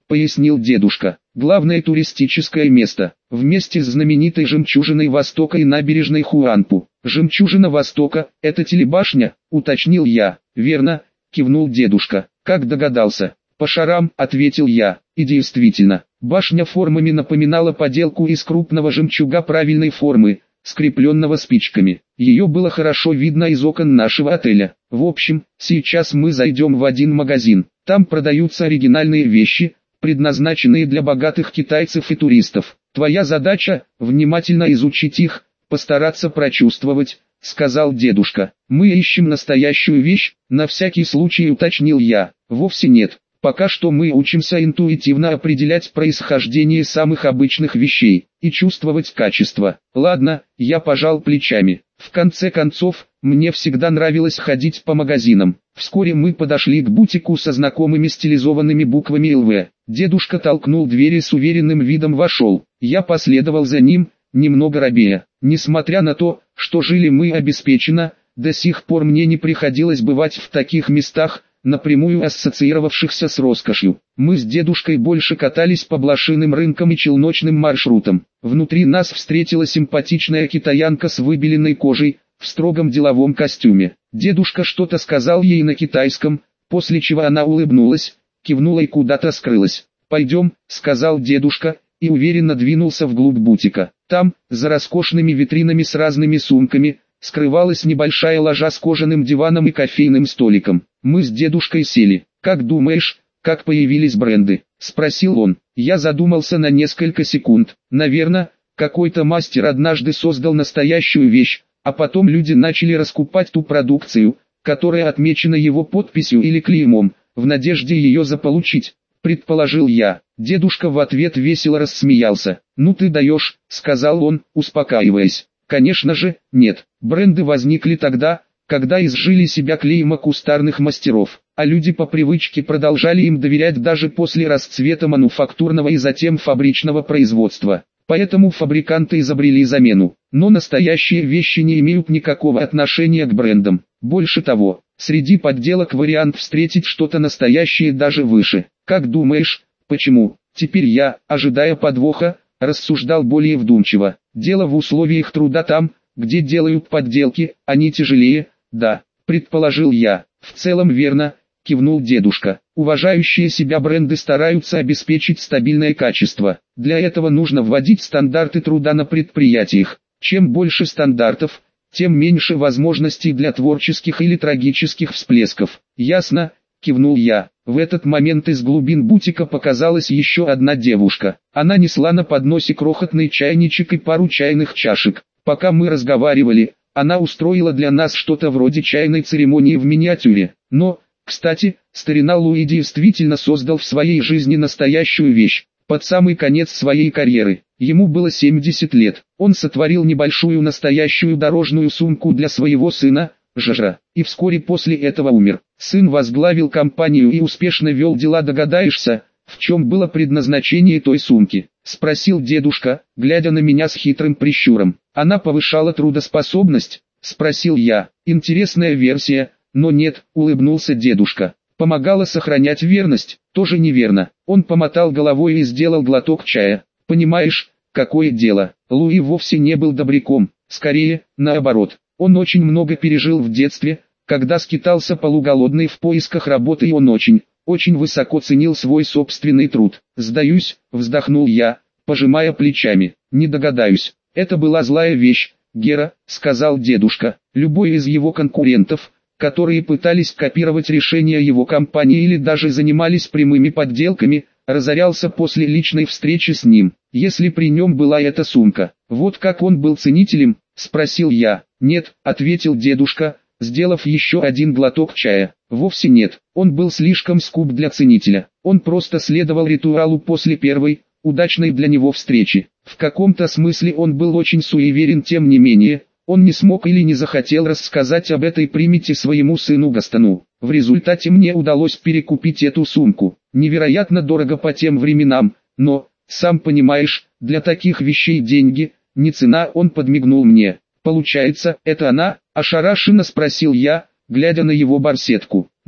пояснил дедушка. Главное туристическое место, вместе с знаменитой жемчужиной Востока и набережной Хуанпу. Жемчужина Востока, это телебашня, уточнил я. Верно, кивнул дедушка. Как догадался? По шарам, ответил я. И действительно, башня формами напоминала поделку из крупного жемчуга правильной формы, скрепленного спичками. Ее было хорошо видно из окон нашего отеля. В общем, сейчас мы зайдем в один магазин. Там продаются оригинальные вещи, предназначенные для богатых китайцев и туристов. Твоя задача – внимательно изучить их, постараться прочувствовать, сказал дедушка. Мы ищем настоящую вещь, на всякий случай уточнил я. Вовсе нет. Пока что мы учимся интуитивно определять происхождение самых обычных вещей и чувствовать качество. Ладно, я пожал плечами. В конце концов, мне всегда нравилось ходить по магазинам. Вскоре мы подошли к бутику со знакомыми стилизованными буквами ЛВ. Дедушка толкнул дверь и с уверенным видом вошел. Я последовал за ним, немного робея. Несмотря на то, что жили мы обеспеченно, до сих пор мне не приходилось бывать в таких местах, напрямую ассоциировавшихся с роскошью. Мы с дедушкой больше катались по блошиным рынкам и челночным маршрутам. Внутри нас встретила симпатичная китаянка с выбеленной кожей, в строгом деловом костюме. Дедушка что-то сказал ей на китайском, после чего она улыбнулась, кивнула и куда-то скрылась. «Пойдем», — сказал дедушка, и уверенно двинулся вглубь бутика. Там, за роскошными витринами с разными сумками, скрывалась небольшая ложа с кожаным диваном и кофейным столиком. Мы с дедушкой сели. «Как думаешь, как появились бренды?» — спросил он. Я задумался на несколько секунд. Наверное, какой-то мастер однажды создал настоящую вещь, а потом люди начали раскупать ту продукцию, которая отмечена его подписью или клеймом, в надежде ее заполучить, предположил я. Дедушка в ответ весело рассмеялся. «Ну ты даешь», — сказал он, успокаиваясь. «Конечно же, нет. Бренды возникли тогда, когда изжили себя клейма кустарных мастеров, а люди по привычке продолжали им доверять даже после расцвета мануфактурного и затем фабричного производства. Поэтому фабриканты изобрели замену. Но настоящие вещи не имеют никакого отношения к брендам. Больше того, среди подделок вариант встретить что-то настоящее даже выше. Как думаешь, почему?» Теперь я, ожидая подвоха, рассуждал более вдумчиво. Дело в условиях труда там, где делают подделки, они тяжелее, да, предположил я. В целом верно, кивнул дедушка. Уважающие себя бренды стараются обеспечить стабильное качество. Для этого нужно вводить стандарты труда на предприятиях. Чем больше стандартов, тем меньше возможностей для творческих или трагических всплесков. Ясно, кивнул я. В этот момент из глубин бутика показалась еще одна девушка. Она несла на подносе крохотный чайничек и пару чайных чашек. Пока мы разговаривали, она устроила для нас что-то вроде чайной церемонии в миниатюре. Но, кстати, старина Луи действительно создал в своей жизни настоящую вещь. Под самый конец своей карьеры, ему было 70 лет, он сотворил небольшую настоящую дорожную сумку для своего сына, Жажа, и вскоре после этого умер. Сын возглавил компанию и успешно вел дела. Догадаешься, в чем было предназначение той сумки? Спросил дедушка, глядя на меня с хитрым прищуром. Она повышала трудоспособность? Спросил я. Интересная версия, но нет, улыбнулся дедушка. Помогала сохранять верность? Тоже неверно. Он помотал головой и сделал глоток чая. Понимаешь, какое дело? Луи вовсе не был добряком, скорее, наоборот. Он очень много пережил в детстве, когда скитался полуголодный в поисках работы, и он очень высоко ценил свой собственный труд. «Сдаюсь», — вздохнул я, пожимая плечами. «Не догадаюсь. Это была злая вещь, Гера», — сказал дедушка. «Любой из его конкурентов, которые пытались копировать решения его компании или даже занимались прямыми подделками, разорялся после личной встречи с ним, если при нем была эта сумка. Вот как он был ценителем?» — спросил я. «Нет», — ответил дедушка, сделав еще один глоток чая. «Вовсе нет, он был слишком скуп для ценителя. Он просто следовал ритуалу после первой, удачной для него встречи. В каком-то смысле он был очень суеверен, тем не менее, он не смог или не захотел рассказать об этой примете своему сыну Гастону. В результате мне удалось перекупить эту сумку. Невероятно дорого по тем временам, но, сам понимаешь, для таких вещей деньги, не цена». Он подмигнул мне. «Получается, это она?» — ошарашенно спросил я, глядя на его барсетку.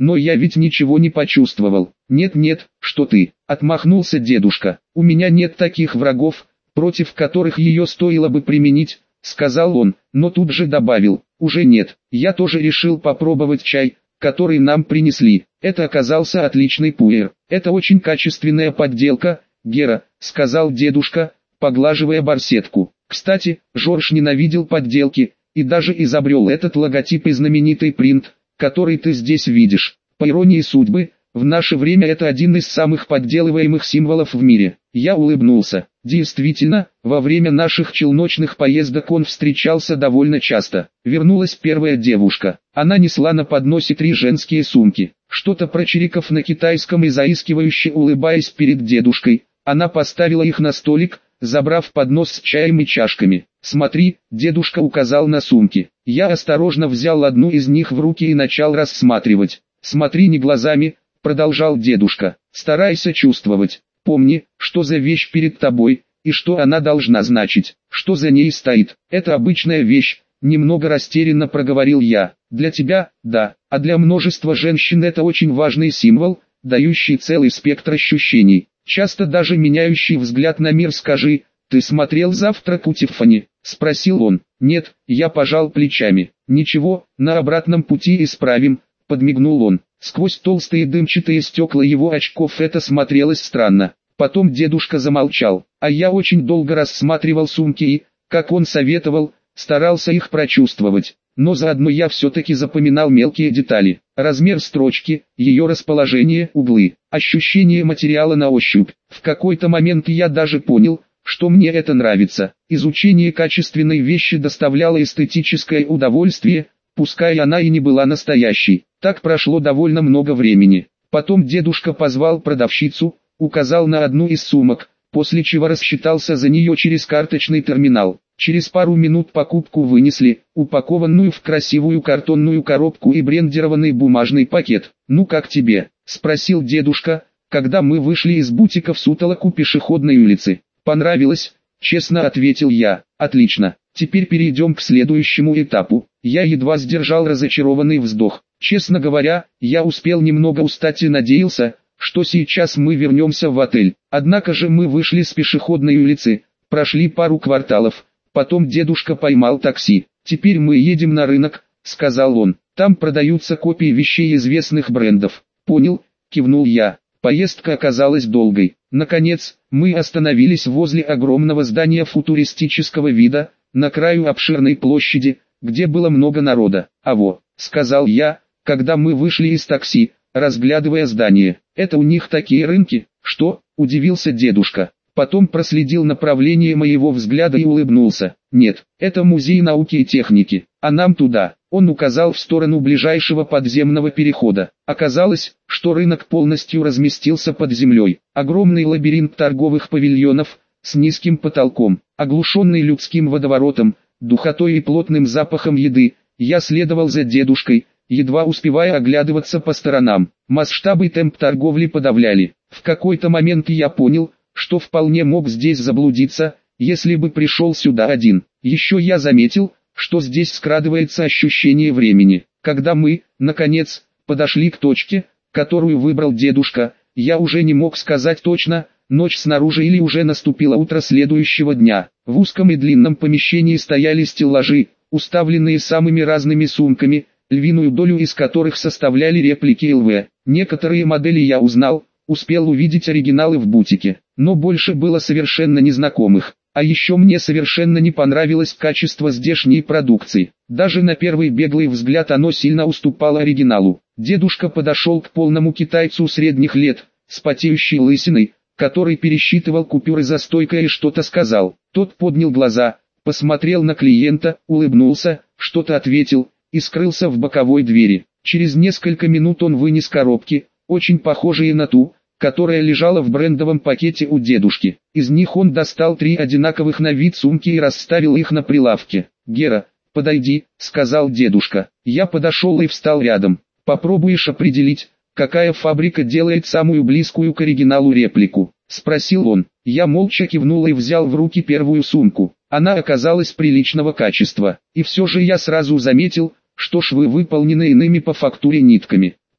но я ведь ничего не почувствовал. Нет-нет, что ты, отмахнулся дедушка, у меня нет таких врагов, против которых ее стоило бы применить, сказал он, но тут же добавил, уже нет, я тоже решил попробовать чай, который нам принесли. Это оказался отличный пуэр. Это очень качественная подделка, Гера, сказал дедушка, поглаживая барсетку. Кстати, Жорж ненавидел подделки, и даже изобрел этот логотип и знаменитый принт, который ты здесь видишь. По иронии судьбы, в наше время это один из самых подделываемых символов в мире. Я улыбнулся. Действительно, во время наших челночных поездок он встречался довольно часто. Вернулась первая девушка. Она несла на подносе 3 женские сумки. Что-то прочирикав на китайском и заискивающе улыбаясь перед дедушкой, она поставила их на столик, забрав поднос с чаем и чашками. «Смотри», дедушка указал на сумки. Я осторожно взял одну из них в руки и начал рассматривать. «Смотри не глазами», продолжал дедушка, «старайся чувствовать. Помни, что за вещь перед тобой, и что она должна значить, что за ней стоит. Это обычная вещь», немного растерянно проговорил я. «Для тебя, да, а для множества женщин это очень важный символ, дающий целый спектр ощущений, часто даже меняющий взгляд на мир. Скажи, ты смотрел «Завтрак у Тиффани»?» — спросил он. «Нет», я пожал плечами. «Ничего, на обратном пути исправим», — подмигнул он. Сквозь толстые дымчатые стекла его очков это смотрелось странно. Потом дедушка замолчал, а я очень долго рассматривал сумки и, как он советовал, старался их прочувствовать. Но заодно я все-таки запоминал мелкие детали. Размер строчки, ее расположение, углы, ощущение материала на ощупь. В какой-то момент я даже понял, что мне это нравится. Изучение качественной вещи доставляло эстетическое удовольствие, пускай она и не была настоящей. Так прошло довольно много времени. Потом дедушка позвал продавщицу, указал на одну из сумок, после чего рассчитался за нее через карточный терминал. Через пару минут покупку вынесли, упакованную в красивую картонную коробку и брендированный бумажный пакет. «Ну как тебе?» – спросил дедушка, когда мы вышли из бутика в сутолоку пешеходной улицы. «Понравилось?» – честно ответил я. «Отлично. Теперь перейдем к следующему этапу». Я едва сдержал разочарованный вздох. Честно говоря, я успел немного устать и надеялся, что сейчас мы вернемся в отель. Однако же мы вышли с пешеходной улицы, прошли пару кварталов, потом дедушка поймал такси. «Теперь мы едем на рынок», — сказал он. «Там продаются копии вещей известных брендов». «Понял», — кивнул я. Поездка оказалась долгой. Наконец, мы остановились возле огромного здания футуристического вида, на краю обширной площади, где было много народа. «Аво», — сказал я, когда мы вышли из такси, разглядывая здание. «Это у них такие рынки?» «Что?» — удивился дедушка. Потом проследил направление моего взгляда и улыбнулся. «Нет, это музей науки и техники, а нам туда». Он указал в сторону ближайшего подземного перехода. Оказалось, что рынок полностью разместился под землей. Огромный лабиринт торговых павильонов, с низким потолком, оглушенный людским водоворотом, духотой и плотным запахом еды. Я следовал за дедушкой, едва успевая оглядываться по сторонам. Масштабы и темп торговли подавляли. В какой-то момент я понял, что вполне мог здесь заблудиться, если бы пришел сюда один. Еще я заметил, что здесь скрадывается ощущение времени. Когда мы, наконец, подошли к точке, которую выбрал дедушка, я уже не мог сказать точно, ночь снаружи или уже наступило утро следующего дня. В узком и длинном помещении стояли стеллажи, уставленные самыми разными сумками, львиную долю из которых составляли реплики ЛВ. Некоторые модели я узнал, успел увидеть оригиналы в бутике, но больше было совершенно незнакомых. А еще мне совершенно не понравилось качество здешней продукции. Даже на первый беглый взгляд оно сильно уступало оригиналу. Дедушка подошел к полному китайцу средних лет, с потеющей лысиной, который пересчитывал купюры за стойкой и что-то сказал. Тот поднял глаза, посмотрел на клиента, улыбнулся, что-то ответил, и скрылся в боковой двери. Через несколько минут он вынес коробки, очень похожие на ту, которая лежала в брендовом пакете у дедушки. Из них он достал 3 одинаковых на вид сумки и расставил их на прилавке. «Гера, подойди», — сказал дедушка. Я подошел и встал рядом. «Попробуешь определить, какая фабрика делает самую близкую к оригиналу реплику?» — спросил он. Я молча кивнул и взял в руки первую сумку. Она оказалась приличного качества. И все же я сразу заметил, что швы выполнены иными по фактуре нитками.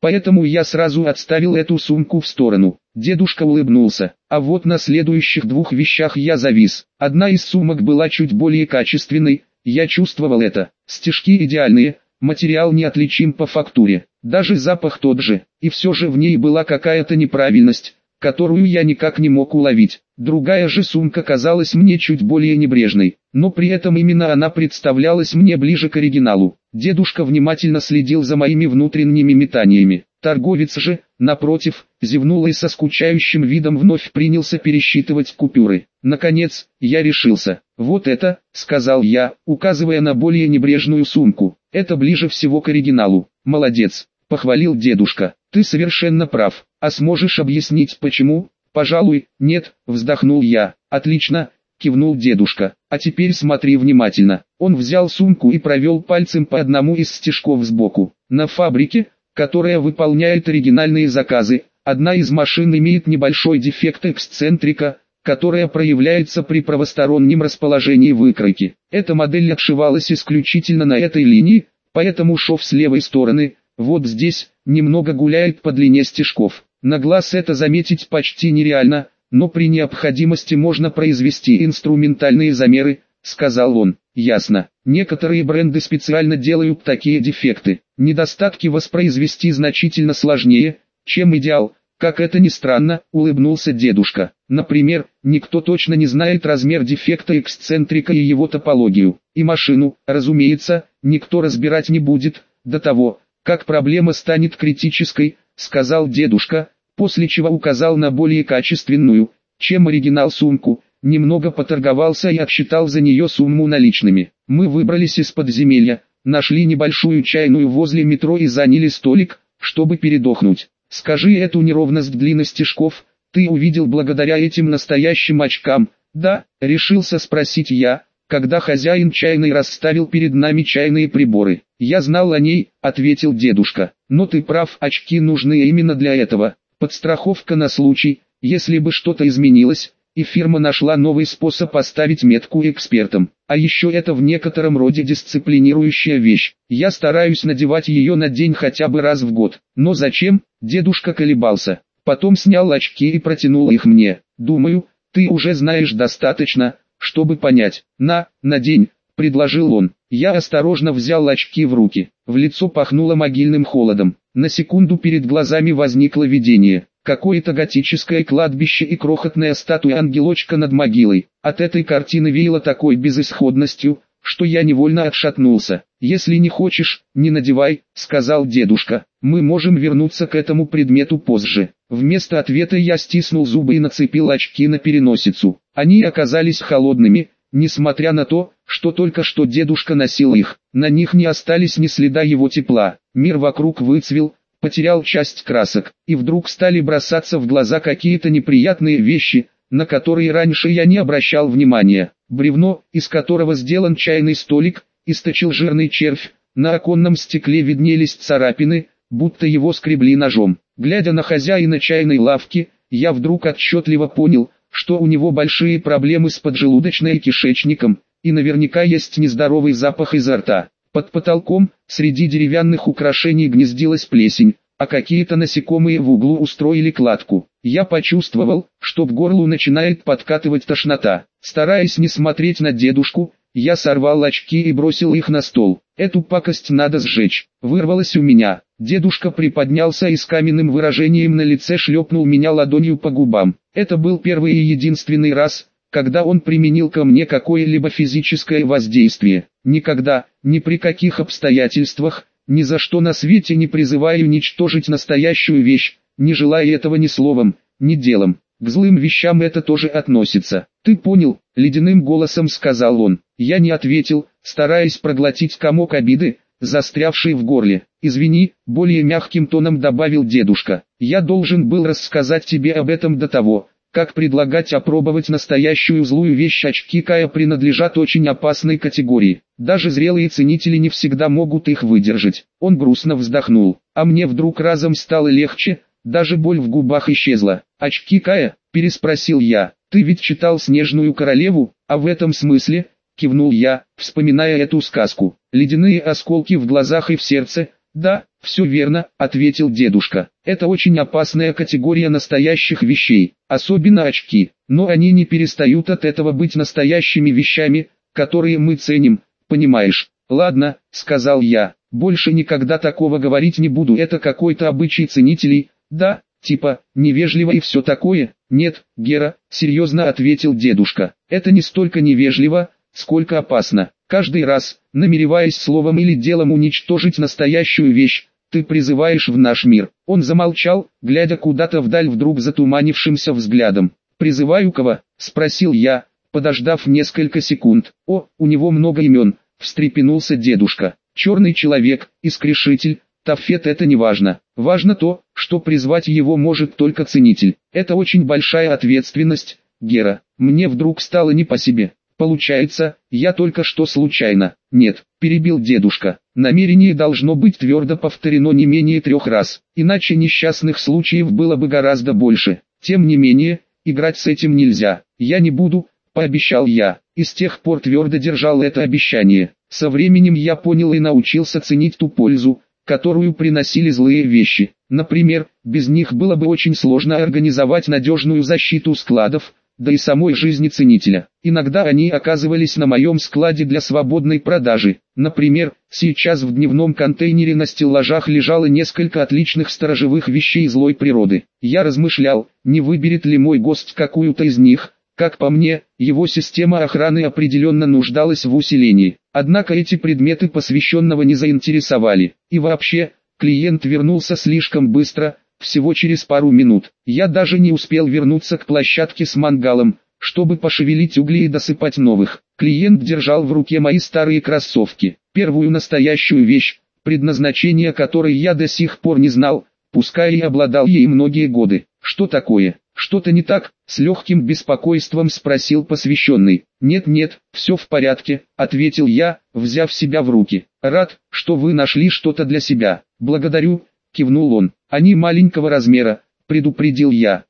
Поэтому я сразу отставил эту сумку в сторону. Дедушка улыбнулся. А вот на следующих двух вещах я завис. Одна из сумок была чуть более качественной, я чувствовал это. Стежки идеальные, материал неотличим по фактуре. Даже запах тот же. И все же в ней была какая-то неправильность, которую я никак не мог уловить. Другая же сумка казалась мне чуть более небрежной, но при этом именно она представлялась мне ближе к оригиналу. Дедушка внимательно следил за моими внутренними метаниями. Торговец же, напротив, зевнул и со скучающим видом вновь принялся пересчитывать купюры. Наконец, я решился. «Вот это», — сказал я, указывая на более небрежную сумку. «Это ближе всего к оригиналу». «Молодец», — похвалил дедушка. «Ты совершенно прав. А сможешь объяснить почему?» «Пожалуй, нет», — вздохнул я. «Отлично», — кивнул дедушка. «А теперь смотри внимательно». Он взял сумку и провел пальцем по одному из стежков сбоку. На фабрике, которая выполняет оригинальные заказы, одна из машин имеет небольшой дефект эксцентрика, которая проявляется при правостороннем расположении выкройки. Эта модель отшивалась исключительно на этой линии, поэтому шов с левой стороны, вот здесь, немного гуляет по длине стежков. На глаз это заметить почти нереально, но при необходимости можно произвести инструментальные замеры, сказал он. Ясно. Некоторые бренды специально делают такие дефекты. Недостатки воспроизвести значительно сложнее, чем идеал. Как это ни странно, улыбнулся дедушка. Например, никто точно не знает размер дефекта эксцентрика и его топологию. И машину, разумеется, никто разбирать не будет, до того, как проблема станет критической, сказал дедушка, после чего указал на более качественную, чем оригинал сумку, немного поторговался и отсчитал за нее сумму наличными. Мы выбрались из подземелья, нашли небольшую чайную возле метро и заняли столик, чтобы передохнуть. «Скажи, эту неровность длины стежков ты увидел благодаря этим настоящим очкам?» «Да», — решился спросить я, когда хозяин чайной расставил перед нами чайные приборы. «Я знал о ней», — ответил дедушка. «Но ты прав, очки нужны именно для этого. Подстраховка на случай, если бы что-то изменилось, и фирма нашла новый способ поставить метку экспертам. А еще это в некотором роде дисциплинирующая вещь. Я стараюсь надевать ее на день хотя бы раз в год. Но зачем?» Дедушка колебался. Потом снял очки и протянул их мне. «Думаю, ты уже знаешь достаточно, чтобы понять. Надень», — предложил он. Я осторожно взял очки в руки. В лицо пахнуло могильным холодом. На секунду перед глазами возникло видение. Какое-то готическое кладбище и крохотная статуя ангелочка над могилой. От этой картины веяло такой безысходностью, что я невольно отшатнулся. «Если не хочешь, не надевай», — сказал дедушка. «Мы можем вернуться к этому предмету позже». Вместо ответа я стиснул зубы и нацепил очки на переносицу. Они оказались холодными, несмотря на то, что только что дедушка носил их. На них не остались ни следа его тепла. Мир вокруг выцвел, потерял часть красок, и вдруг стали бросаться в глаза какие-то неприятные вещи, на которые раньше я не обращал внимания. Бревно, из которого сделан чайный столик, источил жирный червь, на оконном стекле виднелись царапины, будто его скребли ножом. Глядя на хозяина чайной лавки, я вдруг отчетливо понял, что у него большие проблемы с поджелудочной и кишечником, и наверняка есть нездоровый запах изо рта. Под потолком, среди деревянных украшений гнездилась плесень, а какие-то насекомые в углу устроили кладку. Я почувствовал, что к горлу начинает подкатывать тошнота. Стараясь не смотреть на дедушку, я сорвал очки и бросил их на стол. «Эту пакость надо сжечь», вырвалось у меня. Дедушка приподнялся и с каменным выражением на лице шлепнул меня ладонью по губам. Это был первый и единственный раз, когда он применил ко мне какое-либо физическое воздействие. Никогда, ни при каких обстоятельствах, ни за что на свете не призываю уничтожить настоящую вещь, не желая этого ни словом, ни делом. К злым вещам это тоже относится. «Ты понял?» — ледяным голосом сказал он. Я не ответил, стараясь проглотить комок обиды, застрявший в горле. «Извини», — более мягким тоном добавил дедушка. «Я должен был рассказать тебе об этом до того, как предлагать опробовать настоящую злую вещь. Очки Кая принадлежат очень опасной категории. Даже зрелые ценители не всегда могут их выдержать». Он грустно вздохнул. А мне вдруг разом стало легче, даже боль в губах исчезла. «Очки Кая?» — переспросил я. «Ты ведь читал «Снежную королеву», а в этом смысле?» — кивнул я, вспоминая эту сказку. Ледяные осколки в глазах и в сердце, Да, все верно, ответил дедушка. Это очень опасная категория настоящих вещей, особенно очки. Но они не перестают от этого быть настоящими вещами, которые мы ценим, понимаешь? Ладно, сказал я, больше никогда такого говорить не буду. Это какой-то обычай ценителей, да, типа, невежливо и все такое. Нет, Гера, серьезно ответил дедушка. Это не столько невежливо, сколько опасно. Каждый раз, намереваясь словом или делом уничтожить настоящую вещь, ты призываешь в наш мир. Он замолчал, глядя куда-то вдаль вдруг затуманившимся взглядом. «Призываю кого?» – спросил я, подождав несколько секунд. «О, у него много имен», – встрепенулся дедушка. «Черный человек, искрешитель, Тафет, это не важно. Важно то, что призвать его может только ценитель. Это очень большая ответственность, Гера. Мне вдруг стало не по себе. Получается, я только что случайно». «Нет», – перебил дедушка. «Намерение должно быть твердо повторено не менее 3 раз, иначе несчастных случаев было бы гораздо больше. Тем не менее, играть с этим нельзя. Я не буду», – пообещал я, и с тех пор твердо держал это обещание. Со временем я понял и научился ценить ту пользу, которую приносили злые вещи. Например, без них было бы очень сложно организовать надежную защиту складов, да и самой жизни ценителя. Иногда они оказывались на моем складе для свободной продажи. Например, сейчас в дневном контейнере на стеллажах лежало несколько отличных сторожевых вещей злой природы. Я размышлял, не выберет ли мой гость какую-то из них. Как по мне, его система охраны определенно нуждалась в усилении. Однако эти предметы посвященного не заинтересовали. И вообще, клиент вернулся слишком быстро, всего через пару минут. Я даже не успел вернуться к площадке с мангалом, чтобы пошевелить угли и досыпать новых. Клиент держал в руке мои старые кроссовки. Первую настоящую вещь, предназначение которой я до сих пор не знал, пускай и обладал ей многие годы. «Что такое? Что-то не так?» — с легким беспокойством спросил посвященный. «Нет-нет, все в порядке», — ответил я, взяв себя в руки. «Рад, что вы нашли что-то для себя». «Благодарю», — кивнул он. «Они маленького размера», — предупредил я.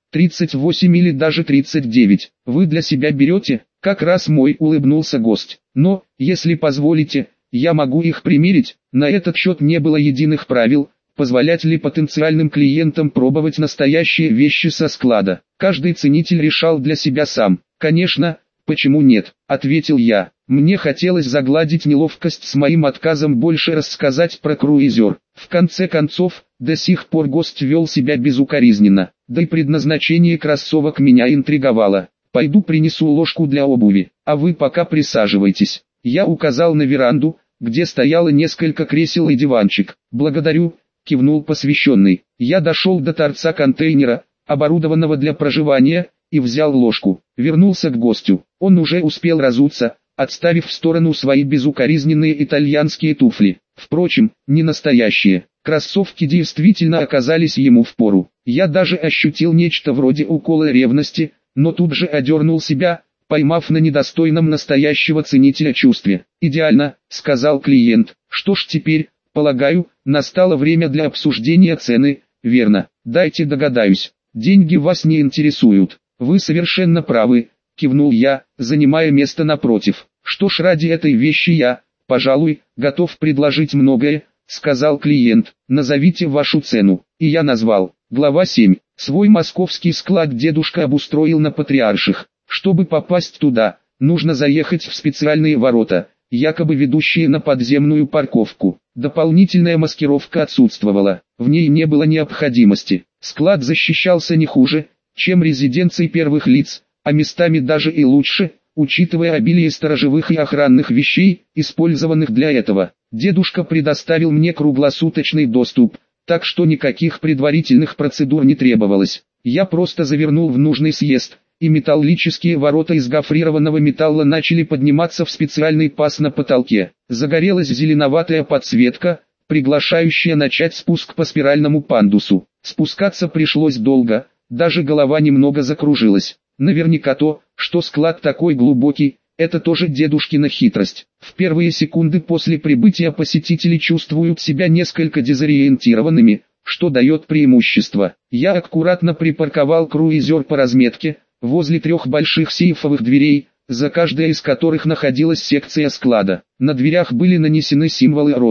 38 или даже 39. «Вы для себя берете?» «Как раз мой», — улыбнулся гость. «Но, если позволите, я могу их примерить». На этот счет не было единых правил, позволять ли потенциальным клиентам пробовать настоящие вещи со склада. Каждый ценитель решал для себя сам. «Конечно, почему нет?» – ответил я. Мне хотелось загладить неловкость с моим отказом больше рассказать про круизер. В конце концов, до сих пор гость вел себя безукоризненно, да и предназначение кроссовок меня интриговало. «Пойду принесу ложку для обуви, а вы пока присаживайтесь». Я указал на веранду, где стояло несколько кресел и диванчик. «Благодарю», — кивнул посвященный. Я дошел до торца контейнера, оборудованного для проживания, и взял ложку. Вернулся к гостю. Он уже успел разуться, отставив в сторону свои безукоризненные итальянские туфли. Впрочем, не настоящие. Кроссовки действительно оказались ему впору. Я даже ощутил нечто вроде укола ревности, но тут же одернул себя, поймав на недостойном настоящего ценителя чувстве. «Идеально», — сказал клиент. «Что ж теперь, полагаю, настало время для обсуждения цены, верно? Дайте догадаюсь. Деньги вас не интересуют». «Вы совершенно правы», — кивнул я, занимая место напротив. «Что ж, ради этой вещи я, пожалуй, готов предложить многое», — сказал клиент. «Назовите вашу цену». И я назвал. Глава 7. Свой московский склад дедушка обустроил на Патриарших. Чтобы попасть туда, нужно заехать в специальные ворота, якобы ведущие на подземную парковку. Дополнительная маскировка отсутствовала, в ней не было необходимости. Склад защищался не хуже, чем резиденции первых лиц, а местами даже и лучше, учитывая обилие сторожевых и охранных вещей, использованных для этого. Дедушка предоставил мне круглосуточный доступ, так что никаких предварительных процедур не требовалось. Я просто завернул в нужный съезд, и металлические ворота из гофрированного металла начали подниматься в специальный паз на потолке. Загорелась зеленоватая подсветка, приглашающая начать спуск по спиральному пандусу. Спускаться пришлось долго, даже голова немного закружилась. Наверняка то, что склад такой глубокий, это тоже дедушкина хитрость. В первые секунды после прибытия посетители чувствуют себя несколько дезориентированными, что дает преимущество. Я аккуратно припарковал круизер по разметке, возле 3 больших сейфовых дверей, за каждой из которых находилась секция склада. На дверях были нанесены символы родов.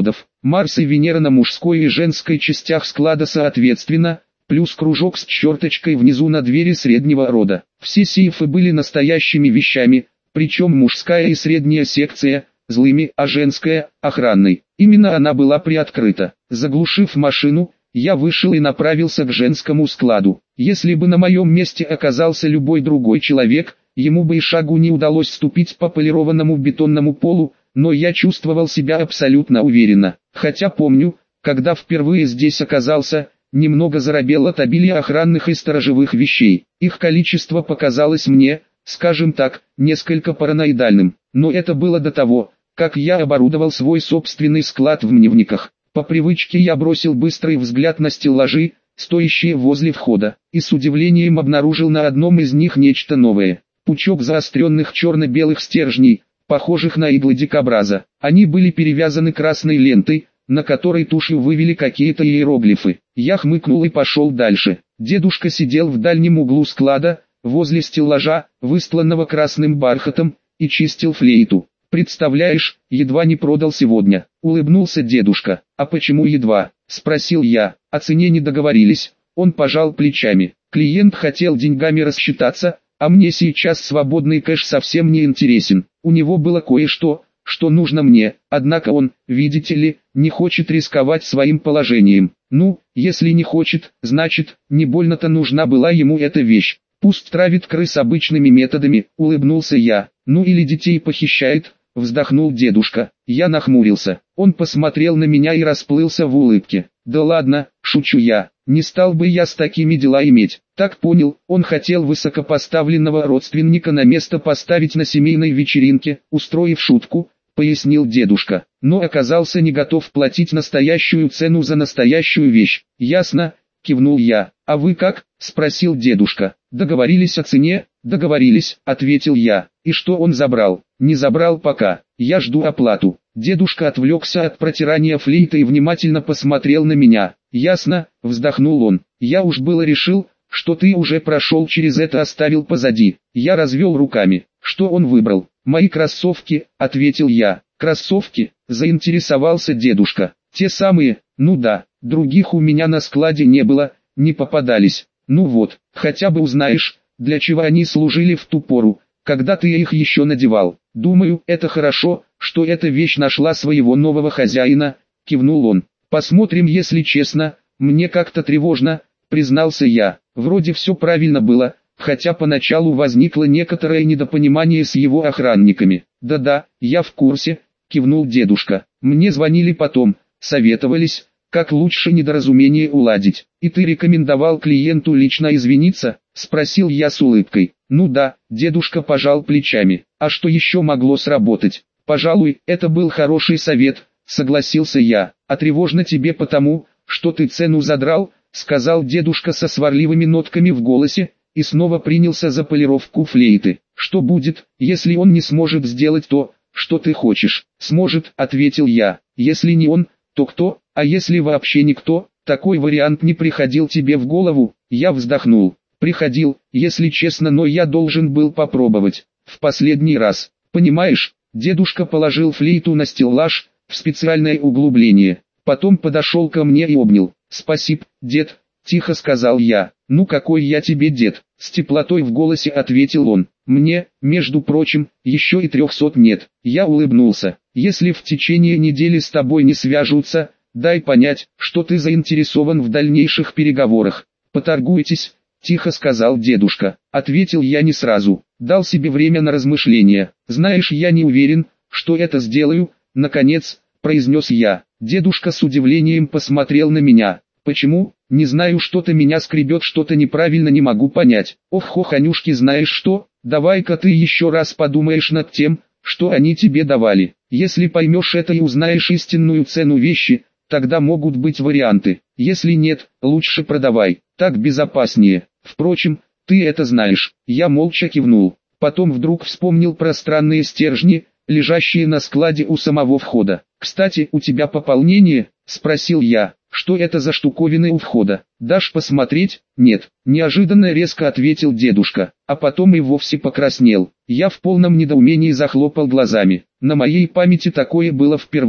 Марс и Венера на мужской и женской частях склада соответственно, плюс кружок с черточкой внизу на двери среднего рода. Все сейфы были настоящими вещами, причем мужская и средняя секция – злыми, а женская – охранной. Именно она была приоткрыта. Заглушив машину, я вышел и направился к женскому складу. Если бы на моем месте оказался любой другой человек, ему бы и шагу не удалось ступить по полированному бетонному полу, но я чувствовал себя абсолютно уверенно. Хотя помню, когда впервые здесь оказался, немного заробел от обилия охранных и сторожевых вещей. Их количество показалось мне, скажем так, несколько параноидальным. Но это было до того, как я оборудовал свой собственный склад в Мневниках. По привычке я бросил быстрый взгляд на стеллажи, стоящие возле входа, и с удивлением обнаружил на одном из них нечто новое. Пучок заостренных черно-белых стержней, похожих на иглы дикобраза. Они были перевязаны красной лентой, на которой тушью вывели какие-то иероглифы. Я хмыкнул и пошел дальше. Дедушка сидел в дальнем углу склада, возле стеллажа, выстланного красным бархатом, и чистил флейту. «Представляешь, едва не продал сегодня», — улыбнулся дедушка. «А почему едва?» — спросил я. О цене не договорились. Он пожал плечами. Клиент хотел деньгами рассчитаться, а мне сейчас свободный кэш совсем не интересен. У него было кое-что, что нужно мне, однако он, видите ли, не хочет рисковать своим положением. Ну, если не хочет, значит, не больно-то нужна была ему эта вещь. Пусть травит крыс обычными методами, улыбнулся я. Ну или детей похищает, вздохнул дедушка. Я нахмурился. Он посмотрел на меня и расплылся в улыбке. Да ладно, шучу я. Не стал бы я с такими дела иметь. Так понял, он хотел высокопоставленного родственника на место поставить на семейной вечеринке, устроив шутку, пояснил дедушка. Но оказался не готов платить настоящую цену за настоящую вещь. Ясно, кивнул я. А вы как? Спросил дедушка. Договорились о цене? Договорились, ответил я. И что он забрал? Не забрал пока. Я жду оплату. Дедушка отвлекся от протирания флейты и внимательно посмотрел на меня. Ясно, вздохнул он. Я уж было решил, что ты уже прошел через это, оставил позади. Я развел руками. Что он выбрал? Мои кроссовки, ответил я. Кроссовки? Заинтересовался дедушка. Те самые? Ну да, других у меня на складе не было, не попадались. Ну вот, хотя бы узнаешь, для чего они служили в ту пору, когда ты их еще надевал. Думаю, это хорошо, что эта вещь нашла своего нового хозяина, кивнул он. Посмотрим, если честно, мне как-то тревожно, признался я. Вроде все правильно было, хотя поначалу возникло некоторое недопонимание с его охранниками. Да-да, я в курсе, кивнул дедушка. Мне звонили потом, советовались, как лучше недоразумение уладить. И ты рекомендовал клиенту лично извиниться? Спросил я с улыбкой. Ну да, дедушка пожал плечами. А что еще могло сработать? Пожалуй, это был хороший совет, согласился я. А тревожно тебе потому, что ты цену задрал, сказал дедушка со сварливыми нотками в голосе, и снова принялся за полировку флейты. Что будет, если он не сможет сделать то, что ты хочешь? Сможет, ответил я. Если не он, то кто? А если вообще никто? Такой вариант не приходил тебе в голову? Я вздохнул. Приходил, если честно, но я должен был попробовать. В последний раз. Понимаешь, дедушка положил флейту на стеллаж, в специальное углубление. Потом подошел ко мне и обнял. «Спасибо, дед», — тихо сказал я. «Ну какой я тебе дед?» — с теплотой в голосе ответил он. «Мне, между прочим, еще и 300 нет». Я улыбнулся. «Если в течение недели с тобой не свяжутся, дай понять, что ты заинтересован в дальнейших переговорах. Поторгуйтесь», — тихо сказал дедушка. Ответил я не сразу. Дал себе время на размышления. «Знаешь, я не уверен, что это сделаю», — наконец, произнес я. Дедушка с удивлением посмотрел на меня. «Почему? Не знаю, что-то меня скребет, что-то неправильно, не могу понять». «Ох, Анюшки, знаешь что? Давай-ка ты еще раз подумаешь над тем, что они тебе давали. Если поймешь это и узнаешь истинную цену вещи, тогда могут быть варианты. Если нет, лучше продавай, так безопаснее. Впрочем, ты это знаешь». Я молча кивнул. Потом вдруг вспомнил про странные стержни, лежащие на складе у самого входа. «Кстати, у тебя пополнение?» — спросил я. «Что это за штуковины у входа? Дашь посмотреть?» «Нет», — неожиданно резко ответил дедушка, а потом и вовсе покраснел. Я в полном недоумении захлопал глазами. На моей памяти такое было впервые.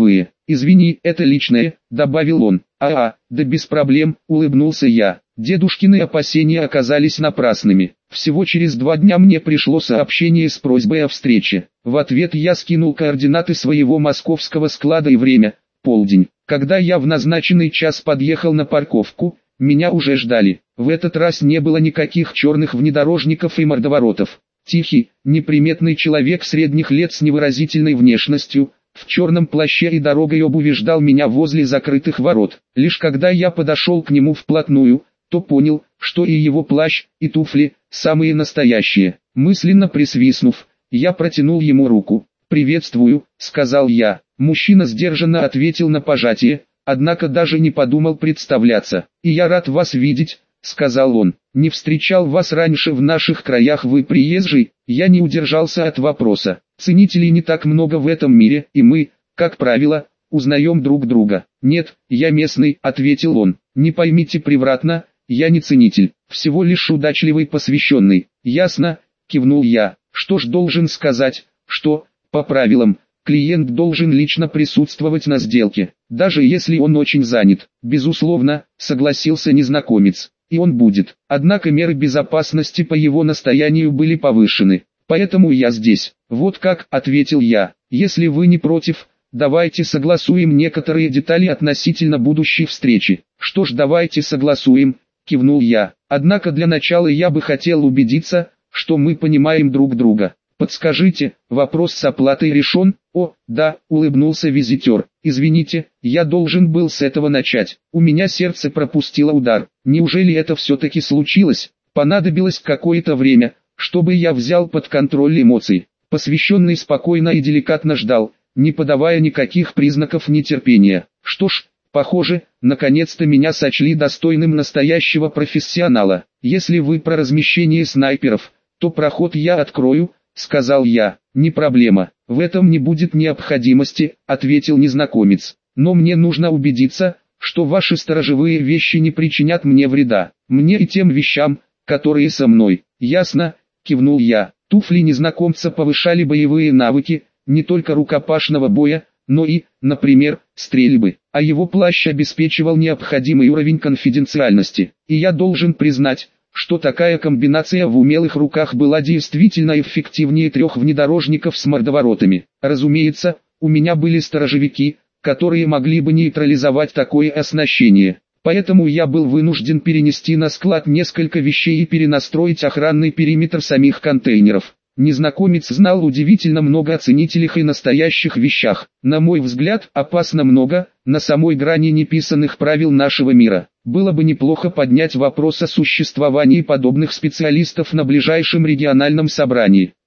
«Извини, это личное», — добавил он. Да без проблем», — улыбнулся я. Дедушкины опасения оказались напрасными. Всего через 2 дня мне пришло сообщение с просьбой о встрече. В ответ я скинул координаты своего московского склада и время — полдень. Когда я в назначенный час подъехал на парковку, меня уже ждали. В этот раз не было никаких черных внедорожников и мордоворотов. Тихий, неприметный человек средних лет с невыразительной внешностью, в черном плаще и дорогой обуви ждал меня возле закрытых ворот. Лишь когда я подошел к нему вплотную, то понял, что и его плащ, и туфли – самые настоящие. Мысленно присвистнув, я протянул ему руку. «Приветствую», – сказал я. Мужчина сдержанно ответил на пожатие, однако даже не подумал представляться. «И я рад вас видеть», — сказал он. «Не встречал вас раньше в наших краях, вы приезжий?» Я не удержался от вопроса. Ценителей не так много в этом мире, и мы, как правило, узнаем друг друга. «Нет, я местный», — ответил он. «Не поймите превратно, я не ценитель, всего лишь удачливый посвященный». «Ясно», — кивнул я. «Что ж должен сказать, что, по правилам, клиент должен лично присутствовать на сделке, даже если он очень занят». «Безусловно», — согласился незнакомец. «И он будет. Однако меры безопасности по его настоянию были повышены. Поэтому я здесь». «Вот как», — ответил я. «Если вы не против, давайте согласуем некоторые детали относительно будущей встречи». «Что ж, давайте согласуем», — кивнул я. «Однако для начала я бы хотел убедиться, что мы понимаем друг друга. Подскажите, вопрос с оплатой решен?» «О, да», — улыбнулся визитер. «Извините, я должен был с этого начать. У меня сердце пропустило удар. Неужели это все-таки случилось? Понадобилось какое-то время, чтобы я взял под контроль эмоции». Посвященный спокойно и деликатно ждал, не подавая никаких признаков нетерпения. Что ж, похоже, наконец-то меня сочли достойным настоящего профессионала. «Если вы про размещение снайперов, то проход я открою», — сказал я. «Не проблема, в этом не будет необходимости», — ответил незнакомец. «Но мне нужно убедиться, что ваши сторожевые вещи не причинят мне вреда. Мне и тем вещам, которые со мной». «Ясно», — кивнул я. Туфли незнакомца повышали боевые навыки, не только рукопашного боя, но и, например, стрельбы. А его плащ обеспечивал необходимый уровень конфиденциальности. И я должен признать, что такая комбинация в умелых руках была действительно эффективнее 3 внедорожников с мордоворотами. Разумеется, у меня были сторожевики, которые могли бы нейтрализовать такое оснащение. Поэтому я был вынужден перенести на склад несколько вещей и перенастроить охранный периметр самих контейнеров. Незнакомец знал удивительно много о ценителях и настоящих вещах. На мой взгляд, опасно много, на самой грани неписанных правил нашего мира. Было бы неплохо поднять вопрос о существовании подобных специалистов на ближайшем региональном собрании.